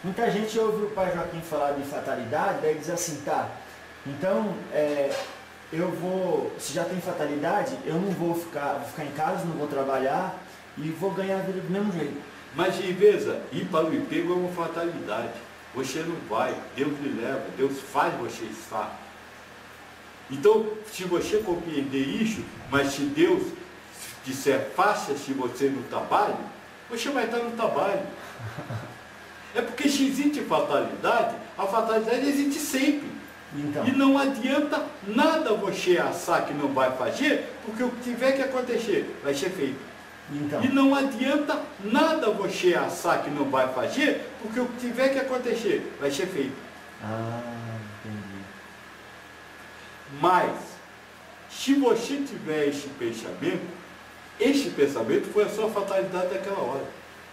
Muita gente ouve o pai Joaquim falar de fatalidade, daí diz assim, tá, então eu vou, se já tem fatalidade, eu não vou ficar em casa, não vou trabalhar e vou ganhar a vida do mesmo jeito. Mas, Giveza, ir para o emprego é uma fatalidade. Você não vai, Deus lhe leva, Deus faz você estar. Então, se você compreender isso, mas se Deus disser faça se você no trabalho, você vai estar no trabalho. É porque se existe fatalidade, a fatalidade existe sempre. Então. E não adianta nada você assar que não vai fazer, porque o que tiver que acontecer vai ser feito. Então. E não adianta nada você assar que não vai fazer, porque o que tiver que acontecer vai ser feito. Ah, entendi. Mas, se você tiver esse pensamento foi a sua fatalidade daquela hora.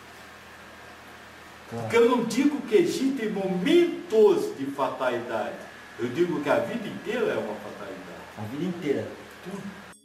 Claro. Porque eu não digo que existem momentos de fatalidade. Eu digo que a vida inteira é uma fatalidade. A vida inteira. Tudo.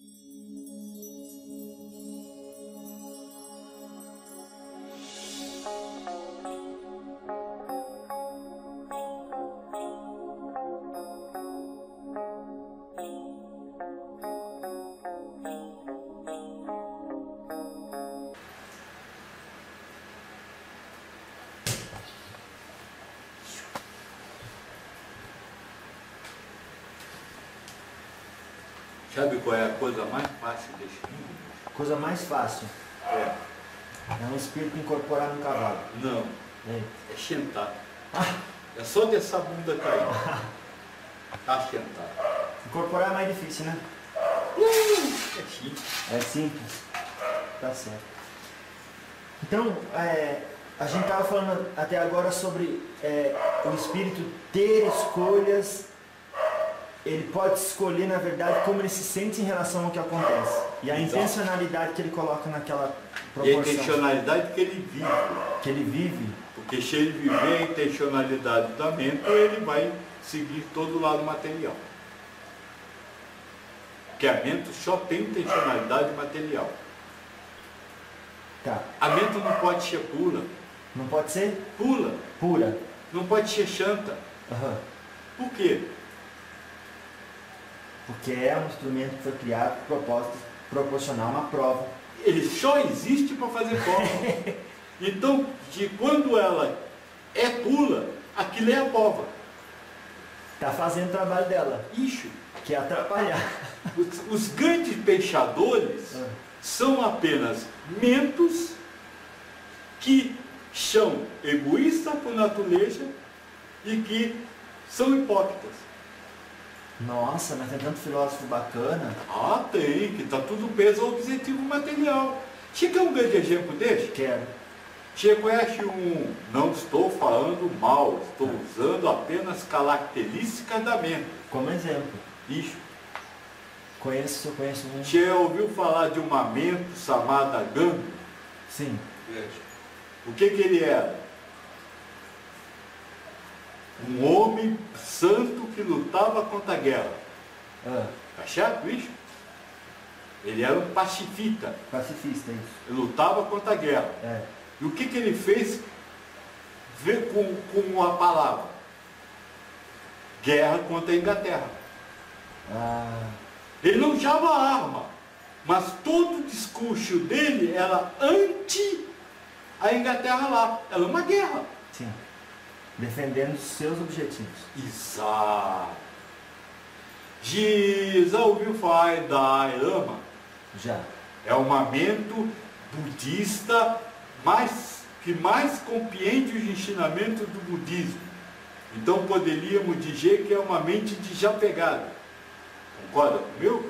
Sabe qual é a coisa mais fácil desse mundo? Coisa mais fácil. É um espírito incorporar num cavalo. Não, É. é sentar. É só dessa bunda cair. Tá sentado. Incorporar é mais difícil, né? É simples. É simples. Tá certo. Então, a gente estava falando até agora sobre o espírito ter escolhas. Ele pode escolher, na verdade, como ele se sente em relação ao que acontece. E a Exato. Intencionalidade que ele coloca naquela E proporção. a intencionalidade que ele vive. Que ele vive. Porque se ele viver a intencionalidade da mente, ele vai seguir todo o lado material. Porque a mente só tem intencionalidade material. Tá. A mente não pode ser pura. Não pode ser Pura. pura. Não pode ser chanta. Aham. Por quê? Porque é um instrumento que foi criado com o propósito de proporcionar uma prova. Ele só existe para fazer prova. Então, quando ela é pura, aquilo é a prova. Está fazendo o trabalho dela, Isso. que é atrapalhar. Os grandes pensadores são apenas mentos que são egoístas por natureza e que são hipócritas. Nossa, mas tem tanto filósofo bacana. Ah, tem, que está tudo preso ao objetivo material. Você quer um grande exemplo desse? Quero. Você conhece não estou falando mal, estou usando apenas características da mente. Como exemplo. Isso. Eu conheço um. Você ouviu falar de uma mente chamada Gandhi? Sim. O que ele era? Um homem santo que lutava contra a guerra. Tá certo isso? Ele era um pacifista. Pacifista, isso. Ele lutava contra a guerra. E o que ele fez com a palavra? Guerra contra a Inglaterra. Ele não usava arma, mas todo o discurso dele era anti a Inglaterra lá. Era uma guerra. Sim. Defendendo os seus objetivos. Exato. Já ouviu falar da Dalai Lama? Já. É um momento budista que mais compreende os ensinamentos do budismo. Então poderíamos dizer que é uma mente desapegada. Concorda comigo?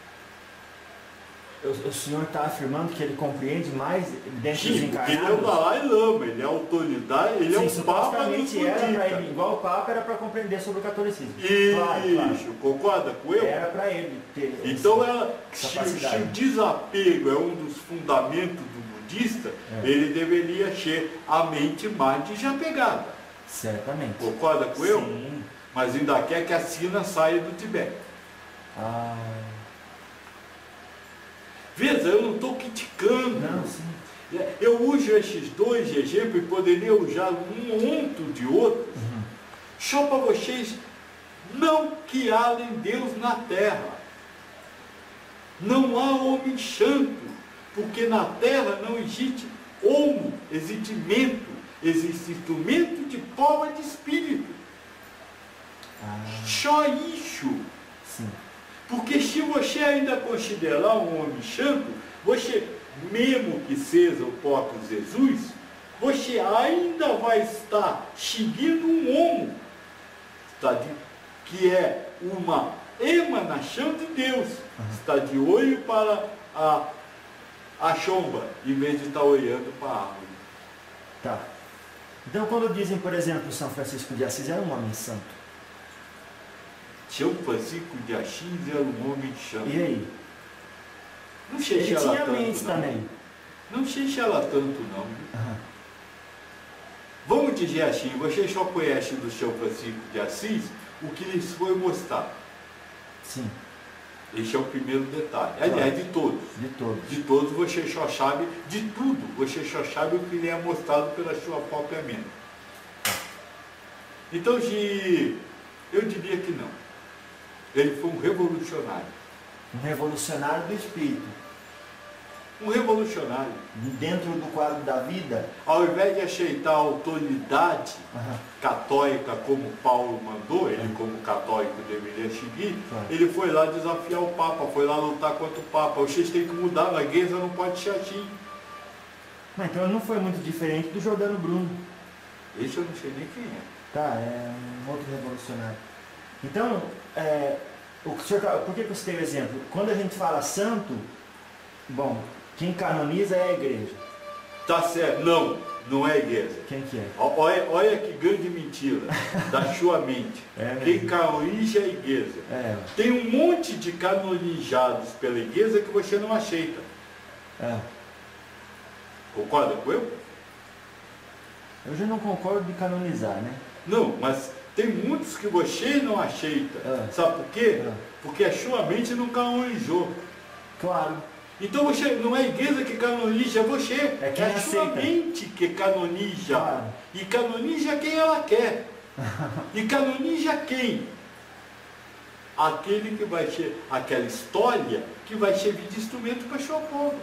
O senhor está afirmando que ele compreende mais dentro dos Sim, porque ele é o encarnados? Dalai Lama, ele é a autoridade, ele é o Papa dos supostamente era para budistas. ele, igual o Papa era para compreender sobre o catolicismo. Isso, Claro. concorda com eu? Era para ele ter Então, essa se capacidade. o desapego é um dos fundamentos do budista, ele deveria ser a mente mais desapegada. Certamente. Concorda com eu? Sim. Mas ainda quer que a China saia do Tibete. Ah. Veja, eu não estou criticando. Não, sim. Eu uso esses dois exemplos e poderia usar um monte de outros, só para vocês não criarem Deus na terra. Não há homem santo, porque na terra não existe homo, existe mento, existe instrumento de prova de espírito. Só isso. Sim. Porque se você ainda considerar um homem santo, você, mesmo que seja o próprio Jesus, você ainda vai estar seguindo um homo, que é uma emanação de Deus. Está de olho para a chomba, em vez de estar olhando para a árvore. Tá. Então, quando dizem, por exemplo, São Francisco de Assis era um homem santo. São Francisco de Assis era um homem santo. E aí? Não sei se Ele ela tinha tanto, mentes não. também. Não sei se ela tanto, não. Vamos dizer assim, você só conhece do São Francisco de Assis o que lhes foi mostrado. Sim. Esse é o primeiro detalhe. Aliás, de todos. De todos. De todos você só sabe, de tudo, você só sabe o que lhe é mostrado pela sua própria mente. Então, eu diria que não. Ele foi um revolucionário. Um revolucionário do espírito. Um revolucionário. Dentro do quadro da vida. Ao invés de aceitar a autoridade católica como Paulo mandou, ele como católico deveria seguir, ele foi lá desafiar o Papa, foi lá lutar contra o Papa. Vocês têm que mudar, a igreja não pode ser assim. Mas então não foi muito diferente do Giordano Bruno. Esse eu não sei nem quem é. Tá, é um outro revolucionário. Então, por que eu citei o exemplo? Quando a gente fala santo, bom, quem canoniza é a igreja. Tá certo. Não, não é a igreja. Quem que é? Olha que grande mentira da sua mente. Quem canoniza é a igreja. Tem um monte de canonizados pela igreja que você não aceita. Concorda com eu? Eu já não concordo de canonizar, né? Não, mas tem muitos que você não aceita. Sabe por quê? Porque a sua mente não canonizou. Claro. Então você não é a igreja que canoniza, é você. É quem a sua mente que canoniza. Claro. E canoniza quem ela quer. E canoniza quem? Aquele que vai ser, aquela história que vai servir de instrumento para a sua prova.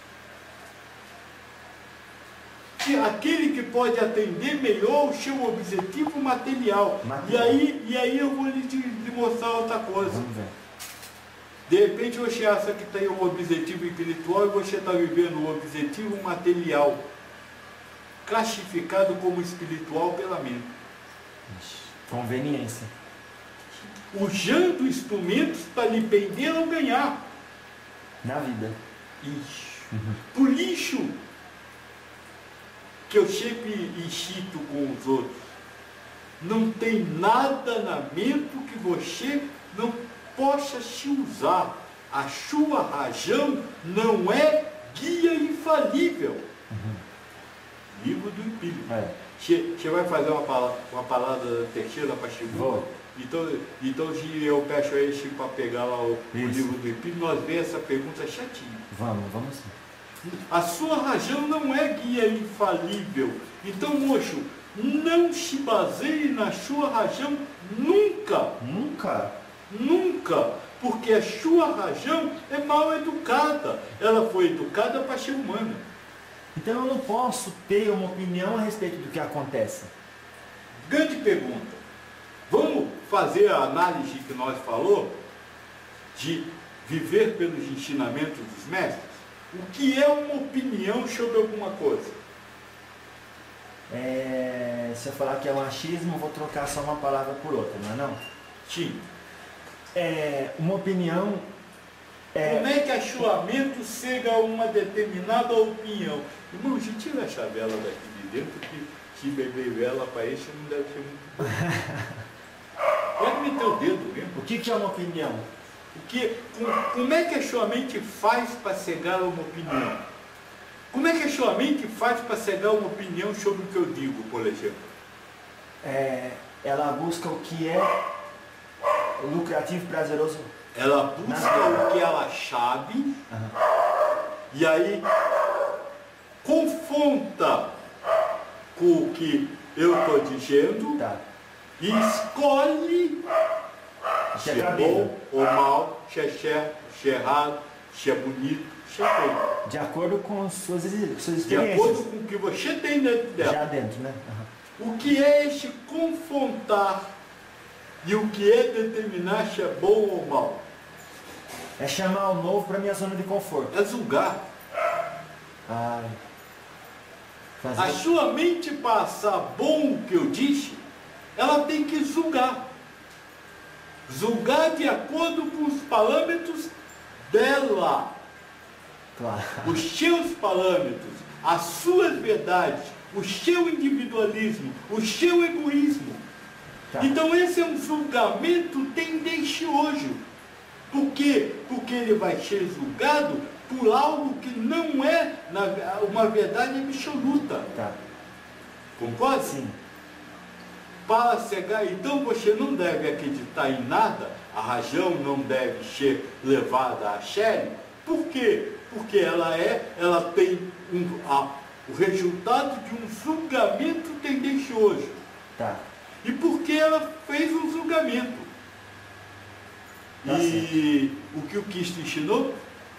Aquele que pode atender melhor o seu objetivo material. E aí eu vou lhe mostrar outra coisa. Vamos ver. De repente você acha que tem um objetivo espiritual e você está vivendo um objetivo material, classificado como espiritual pela mente. Conveniência. Usando instrumentos para lhe perder ou ganhar. Na vida. Isso. Por isso que eu sempre incito com os outros. Não tem nada na mente que você não possa se usar. A sua razão não é guia infalível. Livro do Espírito. Você vai fazer uma palavra terceira para segunda? Então se eu peço a esse para pegar lá o livro do Espírito, nós vemos essa pergunta chatinha. Vamos sim. A sua razão não é guia infalível. Então, moço, não se baseie na sua razão nunca. Nunca? Nunca. Porque a sua razão é mal educada. Ela foi educada para ser humana. Então eu não posso ter uma opinião a respeito do que acontece. Grande pergunta. Vamos fazer a análise que nós falou de viver pelos ensinamentos dos mestres? O que é uma opinião sobre alguma coisa? Se eu falar que é um achismo, eu vou trocar só uma palavra por outra, não é não? Sim. Uma opinião... Como é que a sua mente chega a uma determinada opinião? Irmão, se tira essa vela daqui de dentro, que se beber vela para esse não deve ser muito bom. Pode meter o dedo mesmo. O que é uma opinião? Como é que a sua mente faz para chegar a uma opinião? Como é que a sua mente faz para chegar a uma opinião sobre o que eu digo, por exemplo? Ela busca o que é lucrativo e prazeroso. Ela busca o que ela sabe, e aí, confronta com o que eu estou dizendo, Tá. e escolhe Isso é se é cabível. bom ou mal, se é certo, se é errado, se é bonito, se é feio. De acordo com suas De experiências. acordo com o que você tem dentro dela. Já dentro, né? Aham. O que é este confrontar e o que é determinar se é bom ou mal? É chamar o novo para minha zona de conforto. É julgar. Ah, A sua mente passar bom o que eu disse, ela tem que julgar. Julgar de acordo com os parâmetros dela. Claro. Os seus parâmetros, as suas verdades, o seu individualismo, o seu egoísmo. Tá. Então esse é um julgamento tendencioso. Por quê? Porque ele vai ser julgado por algo que não é uma verdade absoluta. Tá. Concorda? Sim. Para cegar, então você não deve acreditar em nada, a razão não deve ser levada a sério. Por quê? Porque ela tem o resultado de um julgamento tendencioso. Tá. E porque ela fez um julgamento. Tá E o que o Cristo ensinou?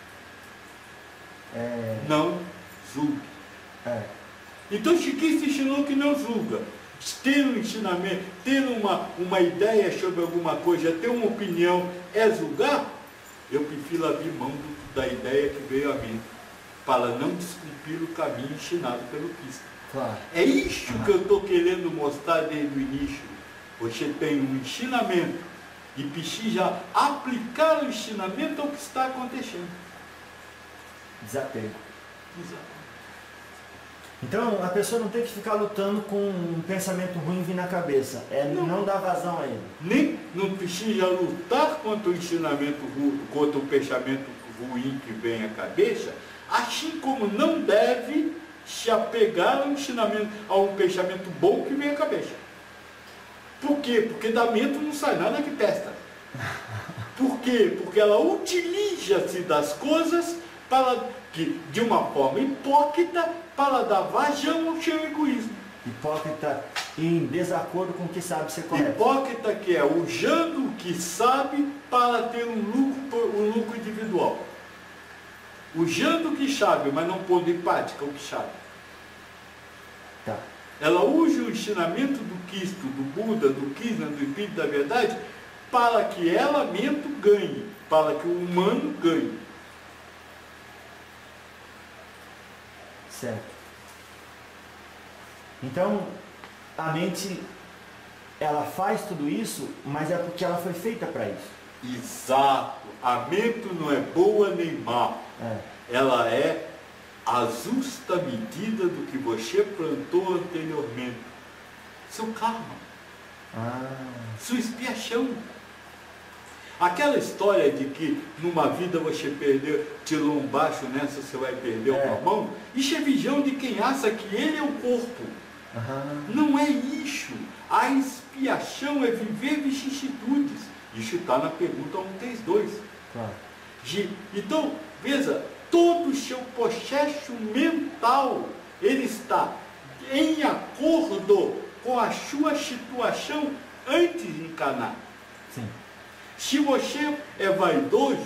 Não julgue. É. Então, se Cristo ensinou que não julga, ter um ensinamento, ter uma ideia sobre alguma coisa, ter uma opinião, é julgar, eu prefiro abrir mão da ideia que veio a mim, para não descumprir o caminho ensinado pelo Cristo. Claro. É isso que eu estou querendo mostrar desde o início. Você tem um ensinamento e precisa aplicar o ensinamento ao que está acontecendo. Desapego. Exato. Então a pessoa não tem que ficar lutando com um pensamento ruim vir na cabeça. Não dar vazão a ele. Nem não precisa lutar contra o ensinamento, contra o pensamento ruim que vem à cabeça, assim como não deve se apegar ao ensinamento, a um pensamento bom que vem à cabeça. Por quê? Porque da mente não sai nada que testa. Por quê? Porque ela utiliza-se das coisas de uma forma hipócrita para dar vazão ao seu egoísmo. Hipócrita em desacordo com o que sabe ser correto. Hipócrita que é usando o que sabe para ter um lucro individual. Usando o que sabe, mas não pondo em prática o que sabe. Tá. Ela usa o ensinamento do Cristo, do Buda, do Krishna, do Espírito da Verdade, para que ela mesmo ganhe, para que o humano ganhe. Certo. Então, a mente, ela faz tudo isso, mas é porque ela foi feita para isso. Exato. A mente não é boa nem má. Ela é a justa medida do que você plantou anteriormente. Seu karma. Sua expiação. Aquela história de que numa vida você tirou um baixo, nessa você vai perder uma mão, isso é visão de quem acha que ele é o corpo. Não é isso. A expiação é viver vicissitudes. Isso está na pergunta 132. Claro. Então, veja, todo o seu processo mental, ele está em acordo com a sua situação antes de encarnar. Sim. Se você é vaidoso,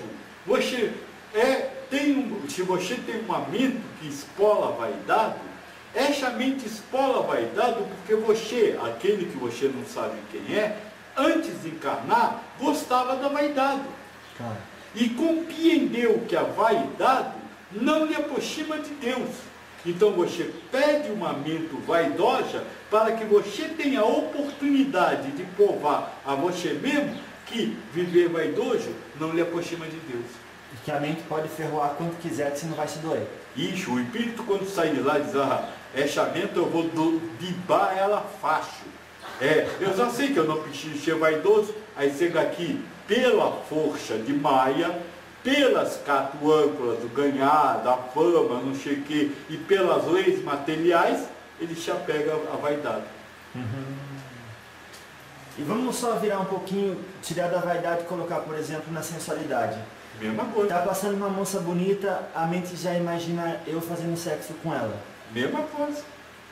se você tem uma mente que espola a vaidade, essa mente espola a vaidade porque você, aquele que você não sabe quem é, antes de encarnar, gostava da vaidade. Claro. E compreendeu que a vaidade não lhe aproxima de Deus. Então você pede uma mente vaidosa para que você tenha a oportunidade de provar a você mesmo que viver vaidoso não lhe aproxima de Deus. E que a mente pode ferroar quanto quiser, que você não vai se doer. Isso, o espírito quando sai de lá diz, essa mente eu vou dibar ela fácil. Eu já sei que eu não preciso ser vaidoso, aí chega aqui pela força de Maia, pelas catuânculas do ganhar, da fama, não sei o quê, e pelas leis materiais, ele se apega à vaidade. E vamos só virar um pouquinho, tirar da vaidade e colocar, por exemplo, na sensualidade. Mesma coisa. Tá passando uma moça bonita, a mente já imagina eu fazendo sexo com ela. Mesma coisa.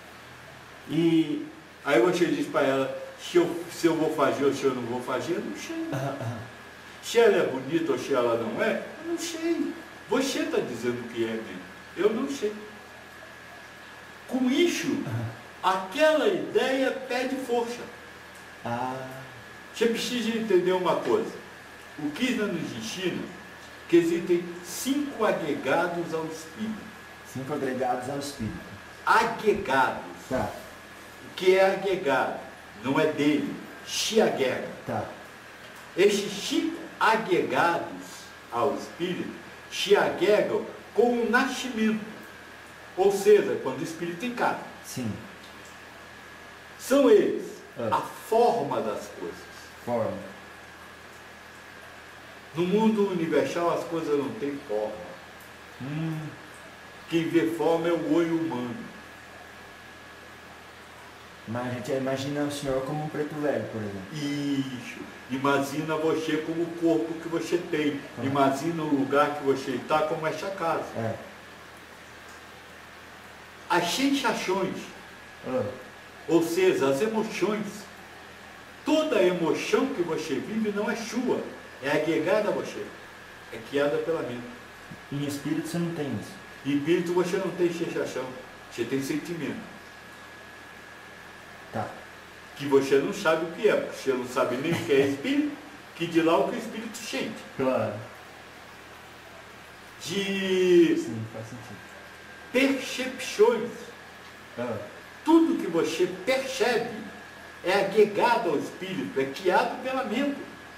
E Aí você diz para ela, se eu vou fazer ou se eu não vou fazer, eu não sei. Se ela é bonita ou se ela não é, eu não sei. Você está dizendo que é mesmo. Eu não sei. Com isso, aquela ideia perde força. Você precisa entender uma coisa. O Krishna nos ensina que existem 5 agregados ao Espírito. 5 agregados ao Espírito. Agregados. Tá. O que é agregado? Não é dele. Se agrega. Tá. Estes 5 agregados ao Espírito se agregam com o nascimento. Ou seja, quando o Espírito encarna. Sim. São eles a forma das coisas. Forma. No mundo universal as coisas não têm forma. Quem vê forma é o olho humano. Mas a gente imagina o senhor como um preto velho, por exemplo. Isso. Imagina você como o corpo que você tem. Imagina o lugar que você está como esta casa. As sensações, ou seja, as emoções, toda emoção que você vive não é sua, é agregada a você, é criada pela mente. Em espírito você não tem isso. Em espírito você não tem sensação, você tem sentimento. Tá. Que você não sabe o que é, porque você não sabe nem o que é espírito, que de lá o que o espírito sente. Claro. Sim, faz sentido. Percepções. Tudo que você percebe é agregado ao espírito, é criado pela mente.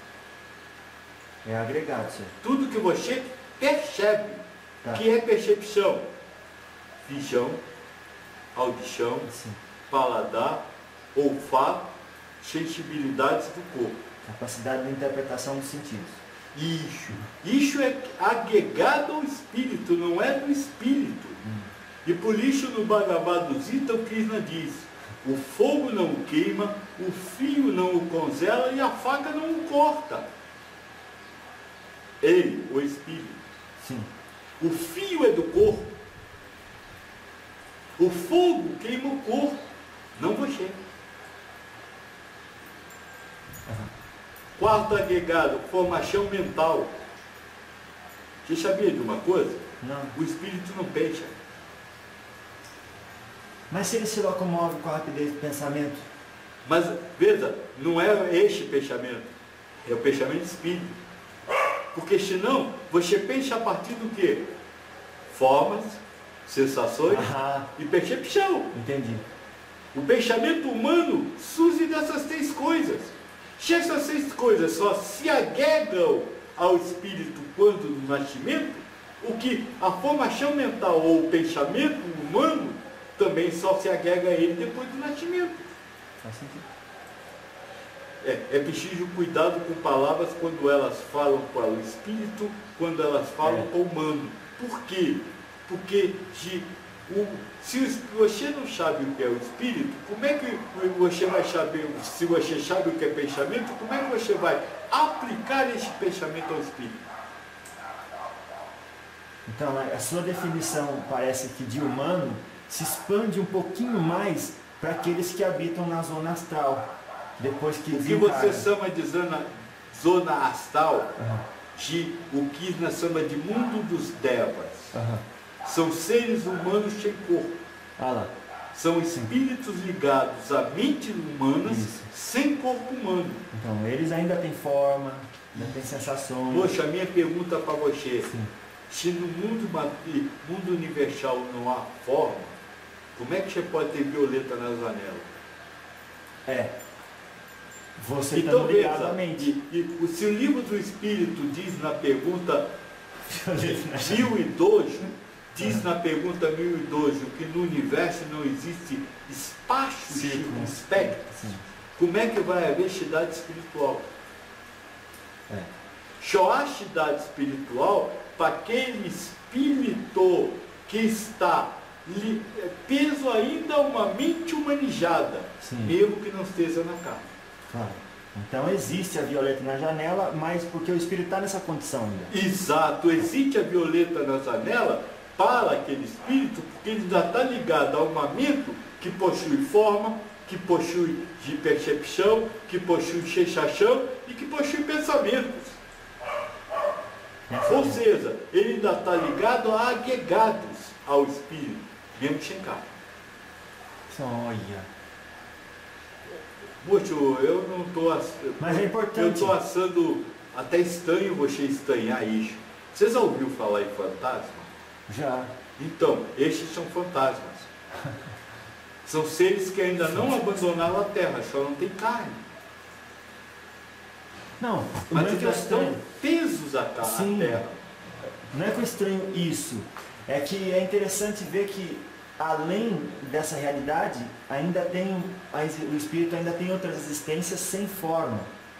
É agregado, senhor. Tudo que você percebe, que é percepção, visão, audição, paladar, olfato, sensibilidades do corpo. Capacidade de interpretação dos sentidos. Isso é agregado ao espírito, não é do espírito. E por isso no Bhagavad Gita o Krishna diz: o fogo não o queima, o fio não o congela e a faca não o corta. Ele, o espírito. Sim. O fio é do corpo. O fogo queima o corpo, não você. Quarto agregado, formação mental. Você sabia de uma coisa? Não. O espírito não pensa. Mas se ele se locomove com a rapidez do pensamento? Mas, veja, não é este pensamento, é o pensamento espírito. Porque senão, você pensa a partir do quê? Formas, sensações e percepção. Entendi. O pensamento humano surge dessas 3 coisas. Se essas 6 coisas só se agregam ao espírito quando no nascimento, o que a formação mental ou o pensamento humano também só se agrega a ele depois do nascimento. Faz sentido. É preciso cuidado com palavras quando elas falam para o espírito, quando elas falam para o humano. Por quê? Porque se você não sabe o que é o espírito, como é que você vai saber, se você sabe o que é pensamento, como é que você vai aplicar esse pensamento ao espírito? Então, a sua definição parece que de humano se expande um pouquinho mais para aqueles que habitam na zona astral. Depois que o que você chama de zona astral, o Krishna chama de mundo dos devas. São seres humanos sem corpo. São espíritos ligados a mentes humanas sem corpo humano. Então, eles ainda têm forma, ainda têm sensações. Poxa, a minha pergunta para você, se no mundo universal não há forma, como é que você pode ter violeta na janela? Você está ligado à mente. Se o livro do Espírito diz na pergunta 1012, diz na pergunta 1012 que no universo não existe espaço circunspecto, como é que vai haver cidade espiritual? Só há cidade espiritual para aquele espírito que está preso ainda a uma mente humanizada, mesmo que não esteja na carne. Claro. Então existe a violeta na janela, mas porque o espírito está nessa condição ainda. Exato, existe a violeta na janela para aquele espírito, porque ele ainda está ligado a uma mente que possui forma, que possui de percepção, que possui sensação e que possui pensamentos. Ou seja, ele ainda está ligado a agregados ao espírito, mesmo sem carne. Olha. Moço, eu não estou... Mas é importante. Eu estou achando até estranho você estranhar isso. Você já ouviu falar em fantasma? Já. Então, estes são fantasmas. São seres que ainda não abandonaram a Terra, só não tem carne. Não, mas não é que eu estão estranho. tesos à Terra. Não é que eu estranho isso. É que é interessante ver que, além dessa realidade, ainda tem, o espírito ainda tem outras existências sem forma.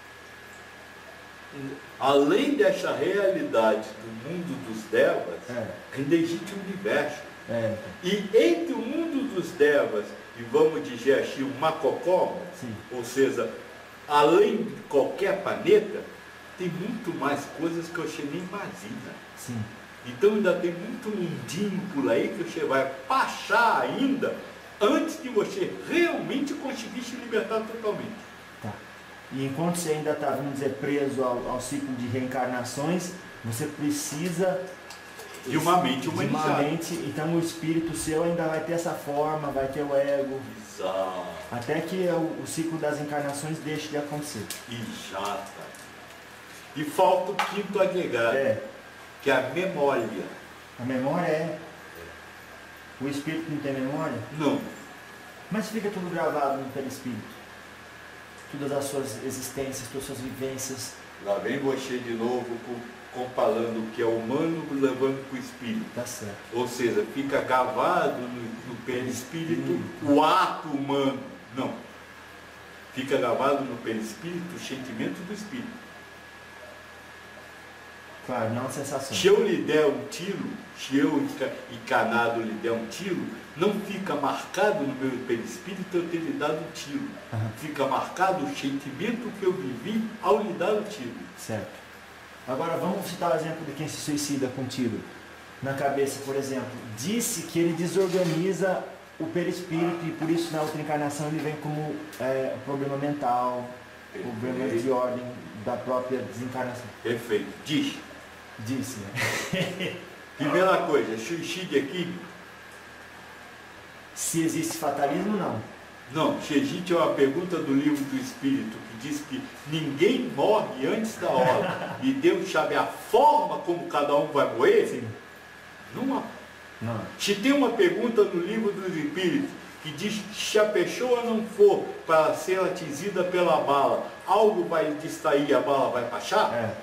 Além dessa realidade do mundo dos devas, ainda existe um universo. E entre o mundo dos devas e, vamos dizer assim, o macocosmo, ou seja, além de qualquer planeta, tem muito mais coisas que você nem imagina. Sim. Então ainda tem muito mundinho por aí que você vai passar ainda antes de você realmente conseguir se libertar totalmente. Tá. E enquanto você ainda está, vamos dizer, preso ao ciclo de reencarnações, você precisa de uma mente humanizada. Então o espírito seu ainda vai ter essa forma, vai ter o ego. Exato. Até que o ciclo das encarnações deixe de acontecer. Exato. E falta o quinto agregado, que é a memória. A memória O espírito não tem memória? Não. Mas fica tudo gravado no perispírito. Todas as suas existências, todas as suas vivências. Lá vem você de novo comparando o que é humano levando para o espírito. Tá certo. Ou seja, fica gravado no perispírito o ato humano. Não. Fica gravado no perispírito o sentimento do espírito. Claro, não a sensação. Se eu lhe der um tiro, se eu encarnado lhe der um tiro, não fica marcado no meu perispírito eu ter lhe dado um tiro. Fica marcado o sentimento que eu vivi ao lhe dar o tiro. Certo. Agora vamos citar o exemplo de quem se suicida com tiro na cabeça, por exemplo. Disse que ele desorganiza o perispírito e por isso na outra encarnação ele vem como problema mental, problema de ordem da própria desencarnação. Perfeito. Disse, né? Primeira coisa, suicídio aqui. Se existe fatalismo, não. Não, se existe uma pergunta do livro do Espírito que diz que ninguém morre antes da hora e Deus sabe a forma como cada um vai morrer. Sim. Não há. Não. Se tem uma pergunta no livro dos Espíritos que diz que se a pessoa não for para ser atingida pela bala, algo vai distrair, a bala vai passar?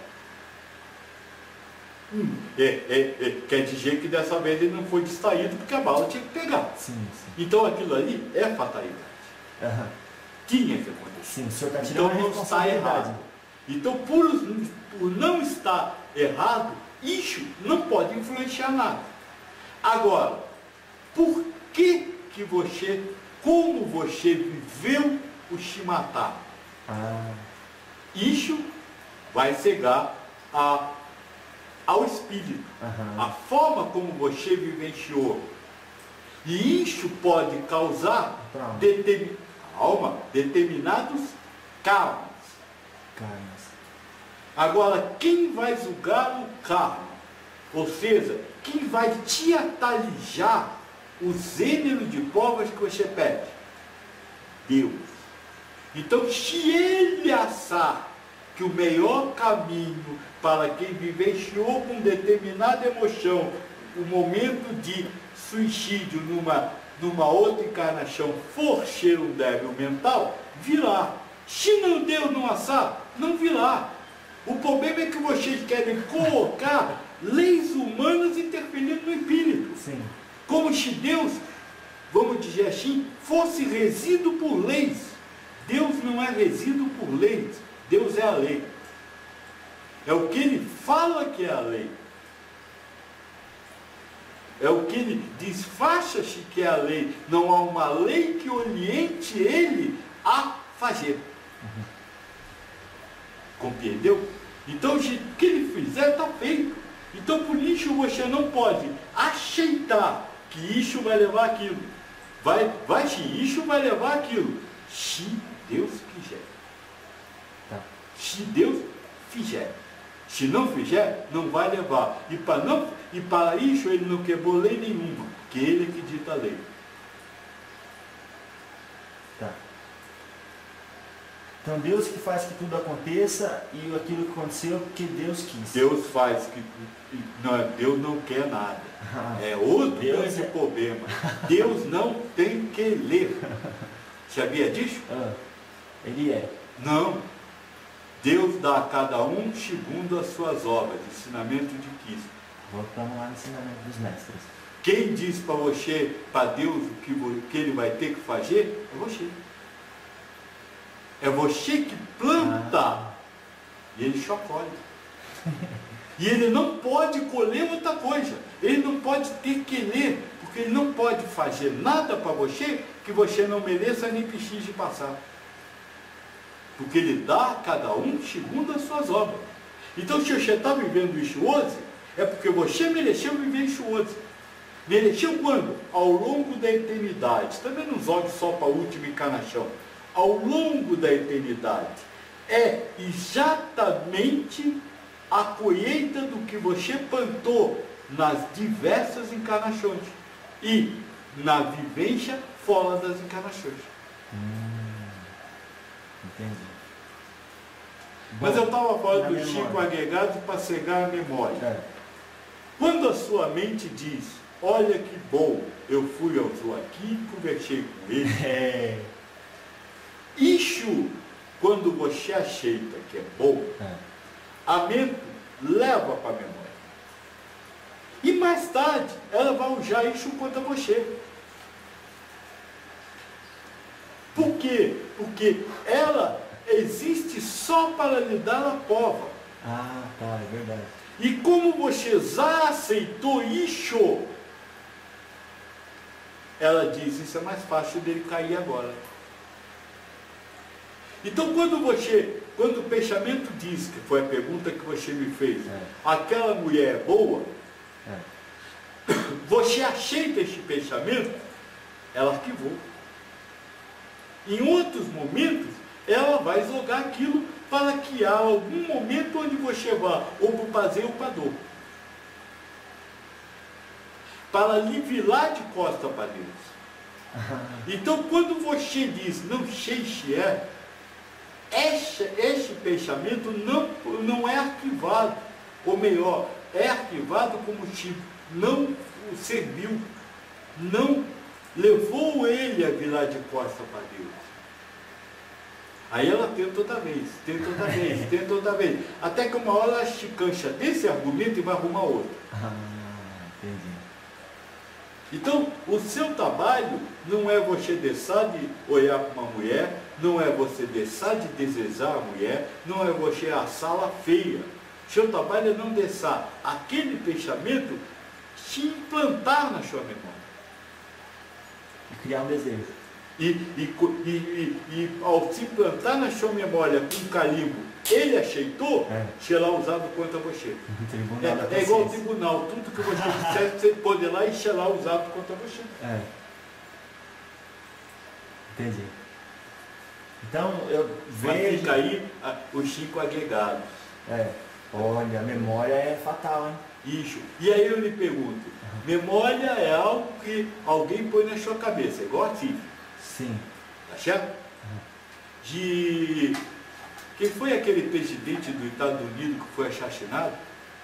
Quer dizer que dessa vez ele não foi distraído porque a bala tinha que pegar. Sim, sim. Então aquilo ali é fatalidade. Tinha que acontecer. Sim, o senhor está então tirando a não está errado. Então por não estar errado, isso não pode influenciar nada. Agora, por que você, como você viveu o se matar? Isso vai cegar ao espírito. A forma como você vivenciou. E isso pode causar determinados karmas. Agora, quem vai julgar o karma? Ou seja, quem vai te atalijar o gênero de provas que você pede? Deus. Então, se ele achar que o melhor caminho para quem vivenciou com determinada emoção o momento de suicídio numa outra encarnação for ser um débil mental, virá. Se não Deus não assar, não virá. O problema é que vocês querem colocar leis humanas interferindo no espírito. Sim. Como se Deus, vamos dizer assim, fosse regido por leis. Deus não é regido por leis. Deus é a lei. É o que ele fala que é a lei. É o que ele diz, faça-se que é a lei. Não há uma lei que oriente ele a fazer. Compreendeu? Então, o que ele fizer está feito. Então por isso você não pode aceitar que isso vai levar aquilo. Isso vai levar aquilo. Se Deus quiser. Tá. Se Deus fizer. Se não fizer, não vai levar. E para isso ele não quebrou lei nenhuma, que ele é que dita a lei. Tá. Então Deus que faz que tudo aconteça e aquilo que aconteceu porque Deus quis. Deus faz que... Não, Deus não quer nada. É outro grande problema. Deus não tem que ler. Sabia disso? Ele é. Não. Deus dá a cada um segundo as suas obras. Ensinamento de Cristo. Voltamos lá no ensinamento dos mestres. Quem diz para você, para Deus, o que ele vai ter que fazer, é você. É você que planta. E ele só colhe. E ele não pode colher outra coisa. Ele não pode ter que ler, porque ele não pode fazer nada para você que você não mereça nem precise passar. Porque ele dá a cada um segundo as suas obras. Então se você está vivendo isso hoje, é porque você mereceu viver isso hoje. Mereceu quando? Ao longo da eternidade. Também não jogue só para a última encarnação. Ao longo da eternidade. É exatamente a colheita do que você plantou nas diversas encarnações e na vivência fora das encarnações. Entendi. Mas eu estava falando dos memória. 5 agregados para cegar a memória. Quando a sua mente diz, olha que bom, eu fui ao aqui e conversei com ele. Isso, quando você aceita que é bom, a mente leva para a memória. E mais tarde, ela vai usar isso contra você. Por quê? Porque ela existe só para lhe dar a prova. Ah, tá, é verdade. E como você já aceitou isso, ela diz, isso é mais fácil dele cair agora. Então quando o pensamento diz, que foi a pergunta que você me fez, aquela mulher é boa, você aceita este pensamento, ela arquivou. Em outros momentos, ela vai jogar aquilo para que há algum momento onde você vá ou para o prazer ou para a dor. Para lhe virar de costa para Deus. Então quando você diz, não sei se é, este pensamento não é arquivado, ou melhor, é arquivado como se não o serviu, não levou ele a virar de costa para Deus. Aí ela tenta outra vez, tenta outra vez, até que uma hora ela se cansa desse argumento e vai arrumar outro. Entendi. Então, o seu trabalho não é você deixar de olhar para uma mulher, não é você deixar de desejar a mulher, não é você assá-la feia. Seu trabalho é não deixar aquele pensamento se implantar na sua memória. E criar um desejo. E ao se implantar na sua memória com carimbo, ele aceitou, será usado contra você. É igual ao tribunal, tudo que você disser, você poderá e será usado contra você. Entendi. Então eu Mas vejo. fica aí os 5 agregados. Olha, a memória é fatal, hein? Isso. E aí eu lhe pergunto, memória é algo que alguém põe na sua cabeça, igual a ti. Sim. Tá certo? Quem foi aquele presidente dos Estados Unidos que foi assassinado?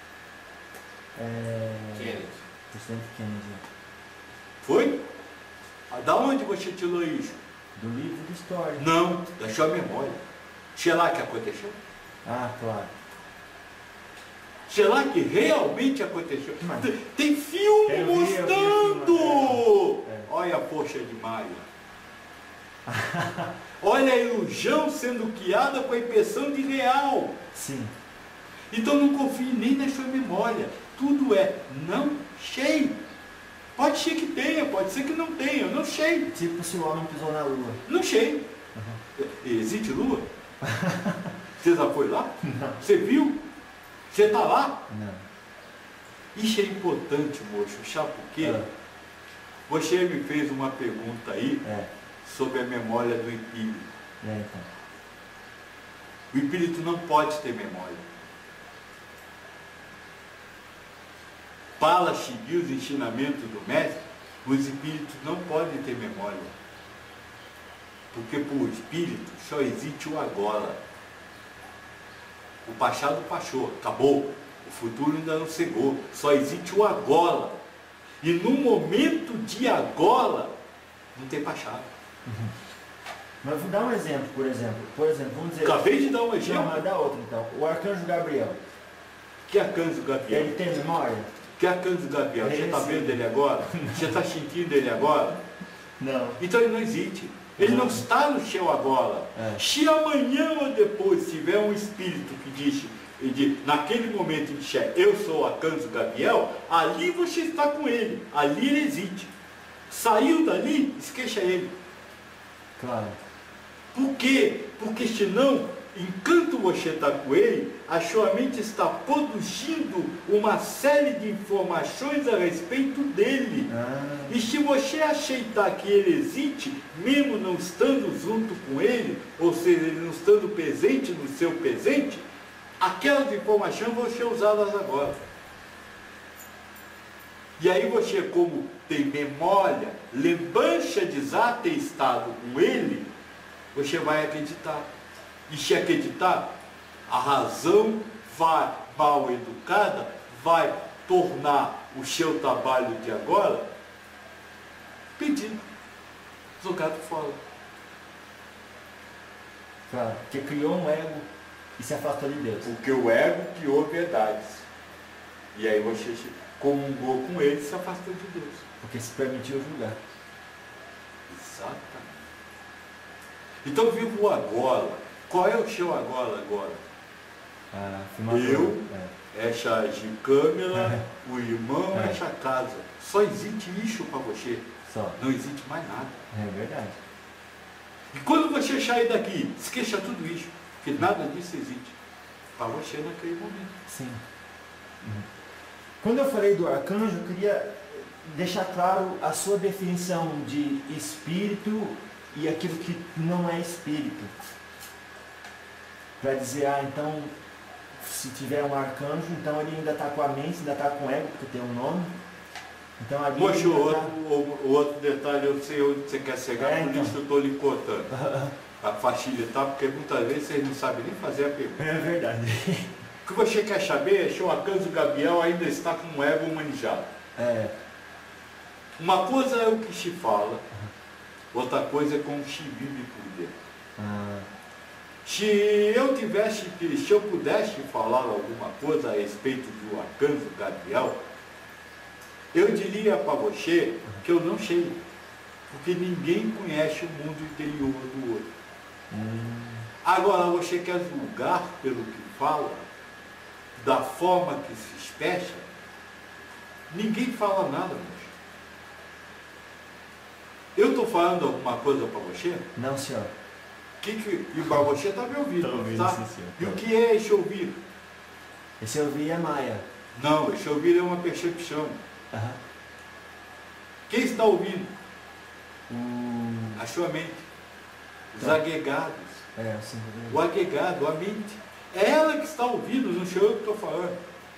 Kennedy. Presidente Kennedy. Foi? Da onde você tirou isso? Do livro de história. Não, da sua memória. Sei lá que aconteceu? Ah, claro. Sei lá que realmente aconteceu. Mas... Tem filme Eu vi mostrando! filme, Olha a poxa de Maia. Olha a ilusão sendo criada com a impressão de real. Sim. Então não confie nem na sua memória. Tudo é não sei. Pode ser que tenha, pode ser que não tenha, eu não sei. Tipo se o homem pisou na lua. Não sei. Existe lua? Você já foi lá? Não. Você viu? Você está lá? Não. Isso é importante, moço. Sabe por quê? Você me fez uma pergunta aí sobre a memória do espírito. Então. O espírito não pode ter memória. Para seguir os ensinamentos do mestre, os espíritos não podem ter memória. Porque para o espírito só existe o agora. O passado passou, acabou. O futuro ainda não chegou. Só existe o agora. E no momento de agora, não tem passado. Mas vou dar um exemplo, por exemplo. Vamos dizer. Acabei de dar um exemplo. Não, mas dá outro então. O arcanjo Gabriel. Que arcanjo Gabriel? Ele tem memória? Que arcanjo Gabriel? Você está vendo ele agora? Você está sentindo ele agora? Não. Então ele não existe. Ele não está no seu agora. Se amanhã ou depois tiver um espírito que diz, naquele momento disser, eu sou o arcanjo Gabriel, ali você está com ele. Ali ele existe. Saiu dali, esqueça ele. Claro. Por quê? Porque senão, enquanto você está com ele, a sua mente está produzindo uma série de informações a respeito dele. E se você aceitar que ele existe, mesmo não estando junto com ele, ou seja, ele não estando presente no seu presente, aquelas informações vão ser usadas agora. E aí você, como tem memória, lembrança de já ter estado com ele, você vai acreditar. E se acreditar, a razão vai, mal educada, vai tornar o seu trabalho de agora pedido, jogado fora. Claro, porque criou um ego e se afastou de Deus. Porque o ego criou verdades. E aí você comungou com ele e se afastou de Deus. Porque se permitiu julgar. Exatamente. Então viva o agora. Qual é o seu agora? Eu, essa câmera, o irmão, essa casa. Só existe isso para você. Só. Não existe mais nada. É verdade. E quando você sair daqui, esqueça tudo isso. Porque nada disso existe. Para você naquele momento. Sim. Quando eu falei do arcanjo, eu queria deixar claro a sua definição de espírito e aquilo que não é espírito. Para dizer, então, se tiver um arcanjo, então ele ainda está com a mente, ainda está com o ego, porque tem um nome. Então ali. Moço, o outro detalhe, eu sei onde você quer chegar, por isso eu estou lhe cortando. Para facilitar, porque muitas vezes vocês não sabem nem fazer a pergunta. É verdade. O que você quer saber é se o arcanjo Gabriel ainda está com o ego humanizado. Uma coisa é o que se fala, outra coisa é como se vive por dentro. Se eu pudesse falar alguma coisa a respeito do arcanjo Gabriel, eu diria para você que eu não sei, porque ninguém conhece o mundo interior do outro. Agora, você quer julgar pelo que fala, da forma que se expressa, ninguém fala nada, moço. Eu estou falando alguma coisa para você? Não, senhor. E para você está me ouvindo, ouvindo, tá? sim, senhor. E o que é esse ouvir? Esse ouvir é Maia. Não, esse ouvir é uma percepção. Quem está ouvindo? A sua mente. Os agregados. O agregado, a mente. É ela que está ouvindo, não sou eu que estou falando.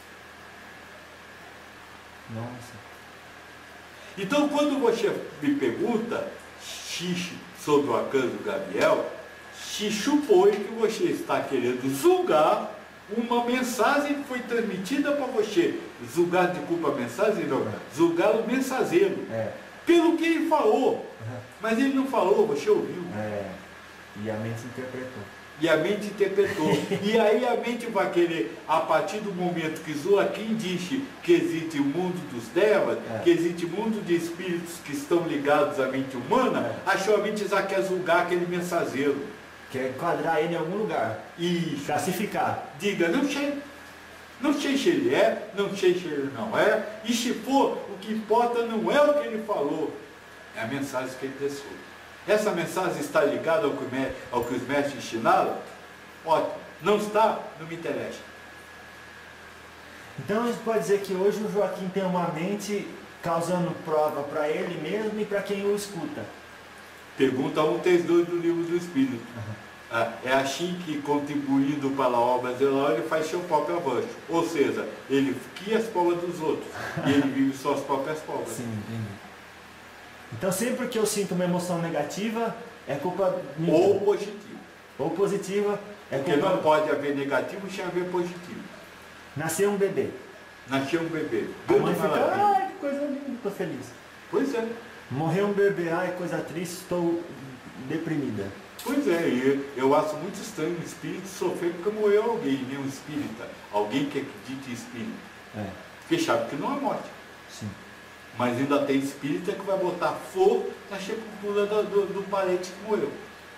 Nossa. Então, quando você me pergunta sobre o arcanjo Gabriel, se supõe que você está querendo julgar uma mensagem que foi transmitida para você. Julgar, desculpa, a mensagem não, julgar o mensageiro. Pelo que ele falou. Mas ele não falou, você ouviu. E a mente interpretou. E a mente interpretou. E aí a mente vai querer, a partir do momento que Joaquim disse que existe o mundo dos devas, que existe o mundo de espíritos que estão ligados à mente humana, a sua mente já quer julgar aquele mensageiro. Quer enquadrar ele em algum lugar. E classificar. Diga, não sei. Não sei se ele é, não sei se ele não é. E se for, o que importa não é o que ele falou, é a mensagem que ele deixou. Essa mensagem está ligada ao que os mestres ensinaram? Ótimo. Não está? Não me interessa. Então a gente pode dizer que hoje o Joaquim tem uma mente causando prova para ele mesmo e para quem o escuta. Pergunta 132 do livro do Espírito. É assim que, contribuindo para a obra zelar, ele faz seu próprio avanço. Ou seja, ele guia as provas dos outros e ele vive suas próprias provas. Sim, entendi. Então sempre que eu sinto uma emoção negativa, é culpa minha. Ou positiva. Ou positiva, é Porque culpa... não pode haver negativo sem haver positivo. Nasceu um bebê. Nasceu um bebê. A mãe fica, Maravilha. ai, que coisa linda, estou feliz. Pois é. Morreu um bebê, ai, coisa triste, estou deprimida. Pois é, eu acho muito estranho um espírito sofrer porque morreu alguém, né? Um espírita. Alguém que acredita em espírito. Porque sabe que não há morte. Sim. Mas ainda tem espírita que vai botar fogo na sepultura do parente que morreu.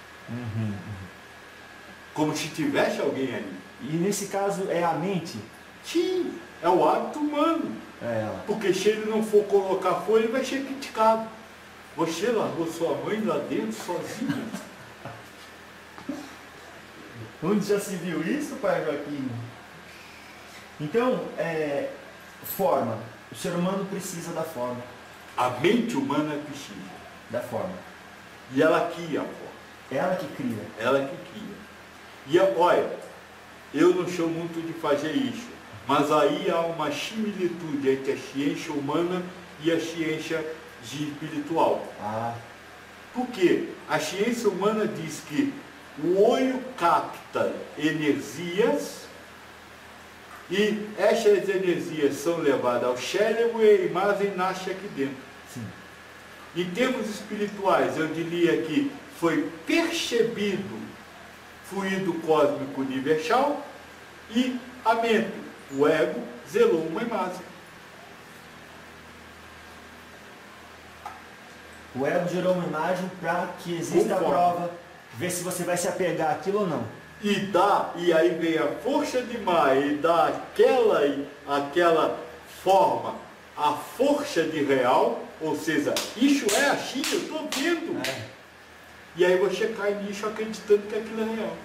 Como se tivesse alguém ali. E nesse caso é a mente? Sim, é o hábito humano. É ela. Porque se ele não for colocar fogo, ele vai ser criticado. Você largou sua mãe lá dentro sozinha. Onde já se viu isso, pai Joaquim? Então, forma. O ser humano precisa da forma. A mente humana precisa. Da forma. E ela cria a forma. Ela que cria. Ela que cria. E olha, eu não sou muito de fazer isso, mas aí há uma similitude entre a ciência humana e a ciência espiritual. Por quê? A ciência humana diz que o olho capta energias e essas energias são levadas ao cérebro e a imagem nasce aqui dentro. Sim. Em termos espirituais, eu diria que foi percebido fluido cósmico universal e a mente, o ego, zelou uma imagem. O ego gerou uma imagem para que exista a prova, ver se você vai se apegar àquilo ou não. E aí vem a força de Maia e dá aquela forma, a força de real, ou seja, isso é assim, eu estou vendo. E aí você cai nisso acreditando que aquilo é real.